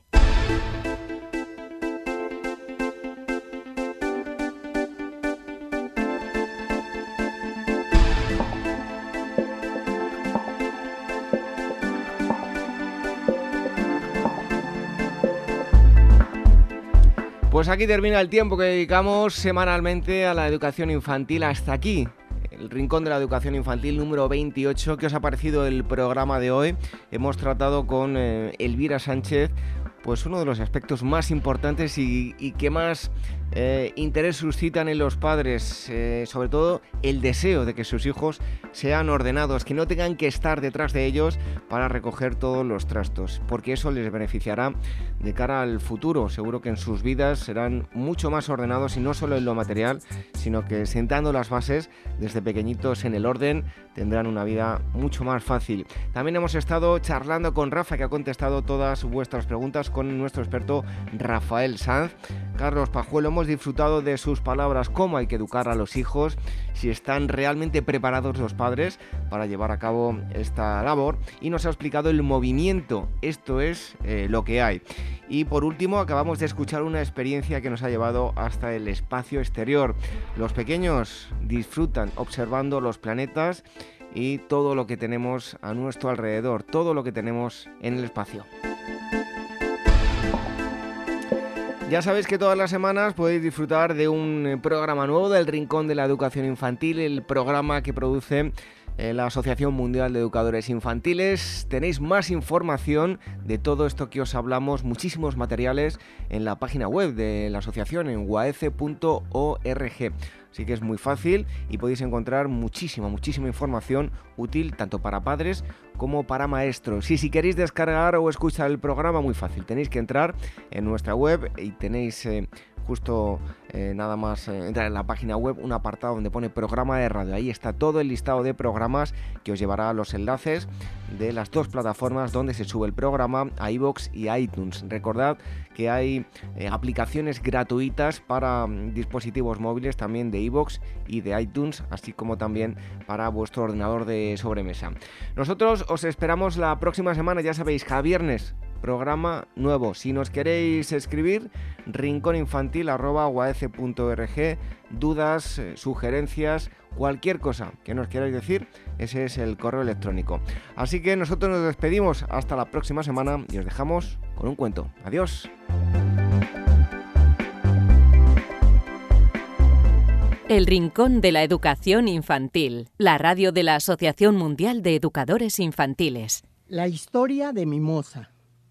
Pues aquí termina el tiempo que dedicamos semanalmente a la educación infantil. Hasta aquí el Rincón de la Educación Infantil número 28. ¿Qué os ha parecido el programa de hoy? Hemos tratado con Elvira Sánchez pues uno de los aspectos más importantes y que más interés suscitan en los padres, sobre todo el deseo de que sus hijos sean ordenados, que no tengan que estar detrás de ellos para recoger todos los trastos, porque eso les beneficiará de cara al futuro. Seguro que en sus vidas serán mucho más ordenados, y no solo en lo material, sino que sentando las bases desde pequeñitos en el orden tendrán una vida mucho más fácil. También hemos estado charlando con Rafa, que ha contestado todas vuestras preguntas, con nuestro experto Rafael Sanz. Carlos Pajuelo, hemos disfrutado de sus palabras, cómo hay que educar a los hijos, si están realmente preparados los padres para llevar a cabo esta labor, y nos ha explicado el movimiento, esto es lo que hay. Y por último acabamos de escuchar una experiencia que nos ha llevado hasta el espacio exterior. Los pequeños disfrutan observando los planetas y todo lo que tenemos a nuestro alrededor, todo lo que tenemos en el espacio. Ya sabéis que todas las semanas podéis disfrutar de un programa nuevo del Rincón de la Educación Infantil, el programa que produce la Asociación Mundial de Educadores Infantiles. Tenéis más información de todo esto que os hablamos, muchísimos materiales en la página web de la asociación en waece.org. Así que es muy fácil y podéis encontrar muchísima información útil tanto para padres como para maestros. Y si queréis descargar o escuchar el programa, muy fácil. Tenéis que entrar en nuestra web y tenéis justo nada más entrar en la página web, un apartado donde pone programa de radio. Ahí está todo el listado de programas que os llevará a los enlaces de las dos plataformas donde se sube el programa, a iVoox y a iTunes. Recordad que hay aplicaciones gratuitas para dispositivos móviles también de iVoox y de iTunes, así como también para vuestro ordenador de sobremesa. Nosotros os esperamos la próxima semana, ya sabéis, cada viernes programa nuevo. Si nos queréis escribir, rincóninfantil@uac.org, dudas, sugerencias, cualquier cosa que nos queráis decir, ese es el correo electrónico. Así que nosotros nos despedimos hasta la próxima semana y os dejamos con un cuento. Adiós. El Rincón de la Educación Infantil, la radio de la Asociación Mundial de Educadores Infantiles. La historia de Mimosa.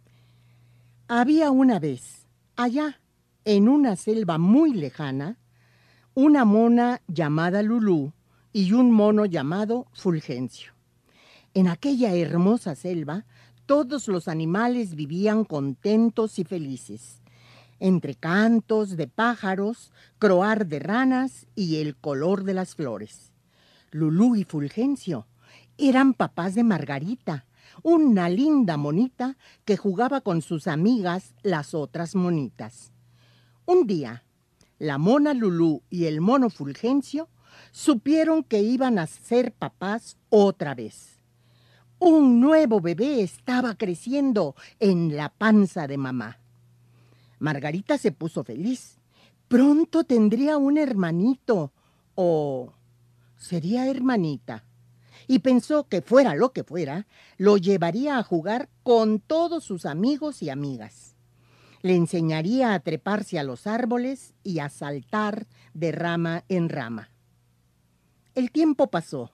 Había una vez, allá, en una selva muy lejana, una mona llamada Lulú y un mono llamado Fulgencio. En aquella hermosa selva, todos los animales vivían contentos y felices, entre cantos de pájaros, croar de ranas y el color de las flores. Lulú y Fulgencio eran papás de Margarita, una linda monita que jugaba con sus amigas, las otras monitas. Un día, la mona Lulú y el mono Fulgencio supieron que iban a ser papás otra vez. Un nuevo bebé estaba creciendo en la panza de mamá. Margarita se puso feliz. Pronto tendría un hermanito, o sería hermanita. Y pensó que fuera lo que fuera, lo llevaría a jugar con todos sus amigos y amigas. Le enseñaría a treparse a los árboles y a saltar de rama en rama. El tiempo pasó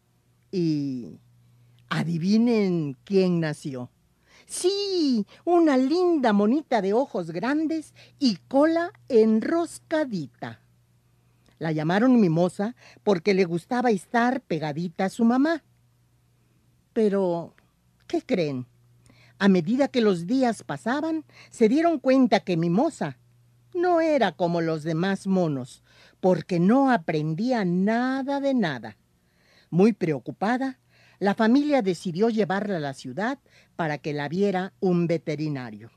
y adivinen quién nació. Sí, una linda monita de ojos grandes y cola enroscadita. La llamaron Mimosa porque le gustaba estar pegadita a su mamá. Pero, ¿qué creen? A medida que los días pasaban, se dieron cuenta que Mimosa no era como los demás monos, porque no aprendía nada de nada. Muy preocupada, la familia decidió llevarla a la ciudad para que la viera un veterinario.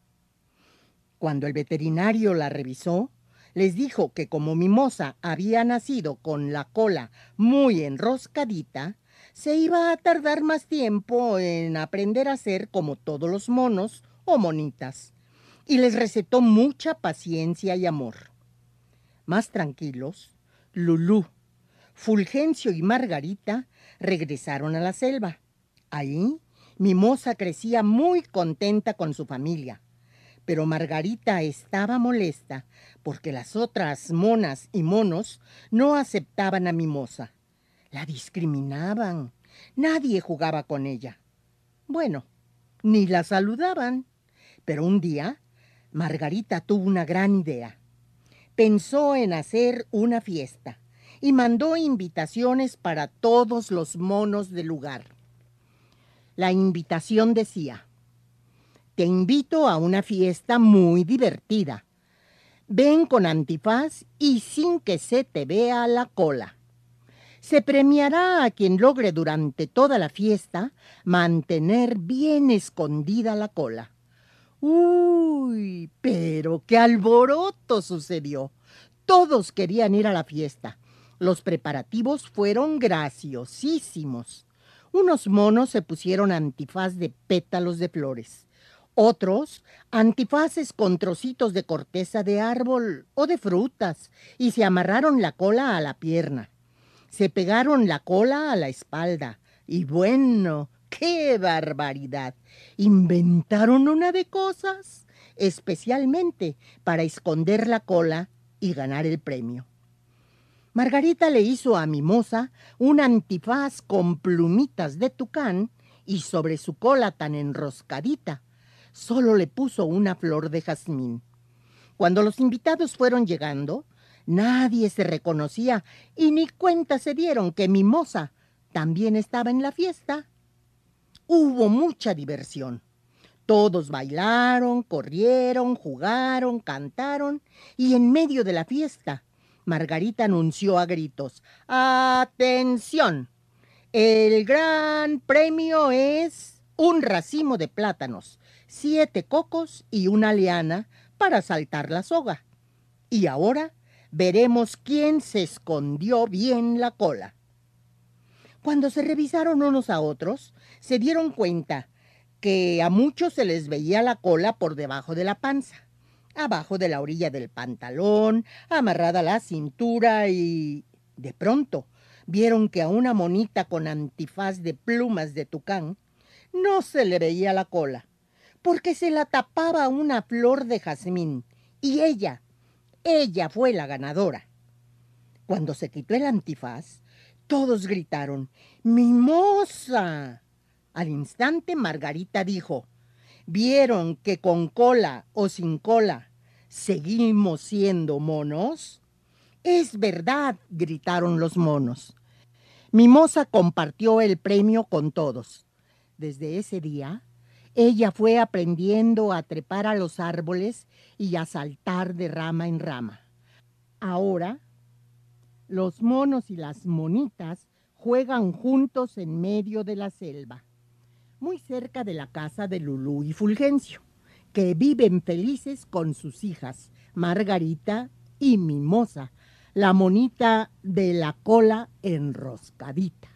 Cuando el veterinario la revisó, les dijo que como Mimosa había nacido con la cola muy enroscadita, se iba a tardar más tiempo en aprender a ser como todos los monos o monitas, y les recetó mucha paciencia y amor. Más tranquilos, Lulú, Fulgencio y Margarita regresaron a la selva. Ahí, Mimosa crecía muy contenta con su familia, pero Margarita estaba molesta porque las otras monas y monos no aceptaban a Mimosa. La discriminaban. Nadie jugaba con ella. Bueno, ni la saludaban. Pero un día, Margarita tuvo una gran idea. Pensó en hacer una fiesta y mandó invitaciones para todos los monos del lugar. La invitación decía: te invito a una fiesta muy divertida. Ven con antifaz y sin que se te vea la cola. Se premiará a quien logre durante toda la fiesta mantener bien escondida la cola. ¡Uy! Pero qué alboroto sucedió. Todos querían ir a la fiesta. Los preparativos fueron graciosísimos. Unos monos se pusieron antifaz de pétalos de flores. Otros, antifaces con trocitos de corteza de árbol o de frutas, y se amarraron la cola a la pierna. Se pegaron la cola a la espalda. Y bueno, ¡qué barbaridad! Inventaron una de cosas, especialmente para esconder la cola y ganar el premio. Margarita le hizo a Mimosa un antifaz con plumitas de tucán y sobre su cola tan enroscadita solo le puso una flor de jazmín. Cuando los invitados fueron llegando, nadie se reconocía y ni cuenta se dieron que Mimosa también estaba en la fiesta. Hubo mucha diversión. Todos bailaron, corrieron, jugaron, cantaron y en medio de la fiesta, Margarita anunció a gritos: ¡Atención! El gran premio es un racimo de plátanos, 7 cocos y una liana para saltar la soga. Y ahora veremos quién se escondió bien la cola. Cuando se revisaron unos a otros, se dieron cuenta que a muchos se les veía la cola por debajo de la panza, abajo de la orilla del pantalón, amarrada a la cintura y, de pronto, vieron que a una monita con antifaz de plumas de tucán no se le veía la cola, porque se la tapaba una flor de jazmín, y ella fue la ganadora. Cuando se quitó el antifaz, todos gritaron: ¡Mimosa! Al instante Margarita dijo: ¿vieron que con cola o sin cola seguimos siendo monos? Es verdad, gritaron los monos. Mimosa compartió el premio con todos. Desde ese día, ella fue aprendiendo a trepar a los árboles y a saltar de rama en rama. Ahora, los monos y las monitas juegan juntos en medio de la selva, muy cerca de la casa de Lulú y Fulgencio, que viven felices con sus hijas, Margarita y Mimosa, la monita de la cola enroscadita.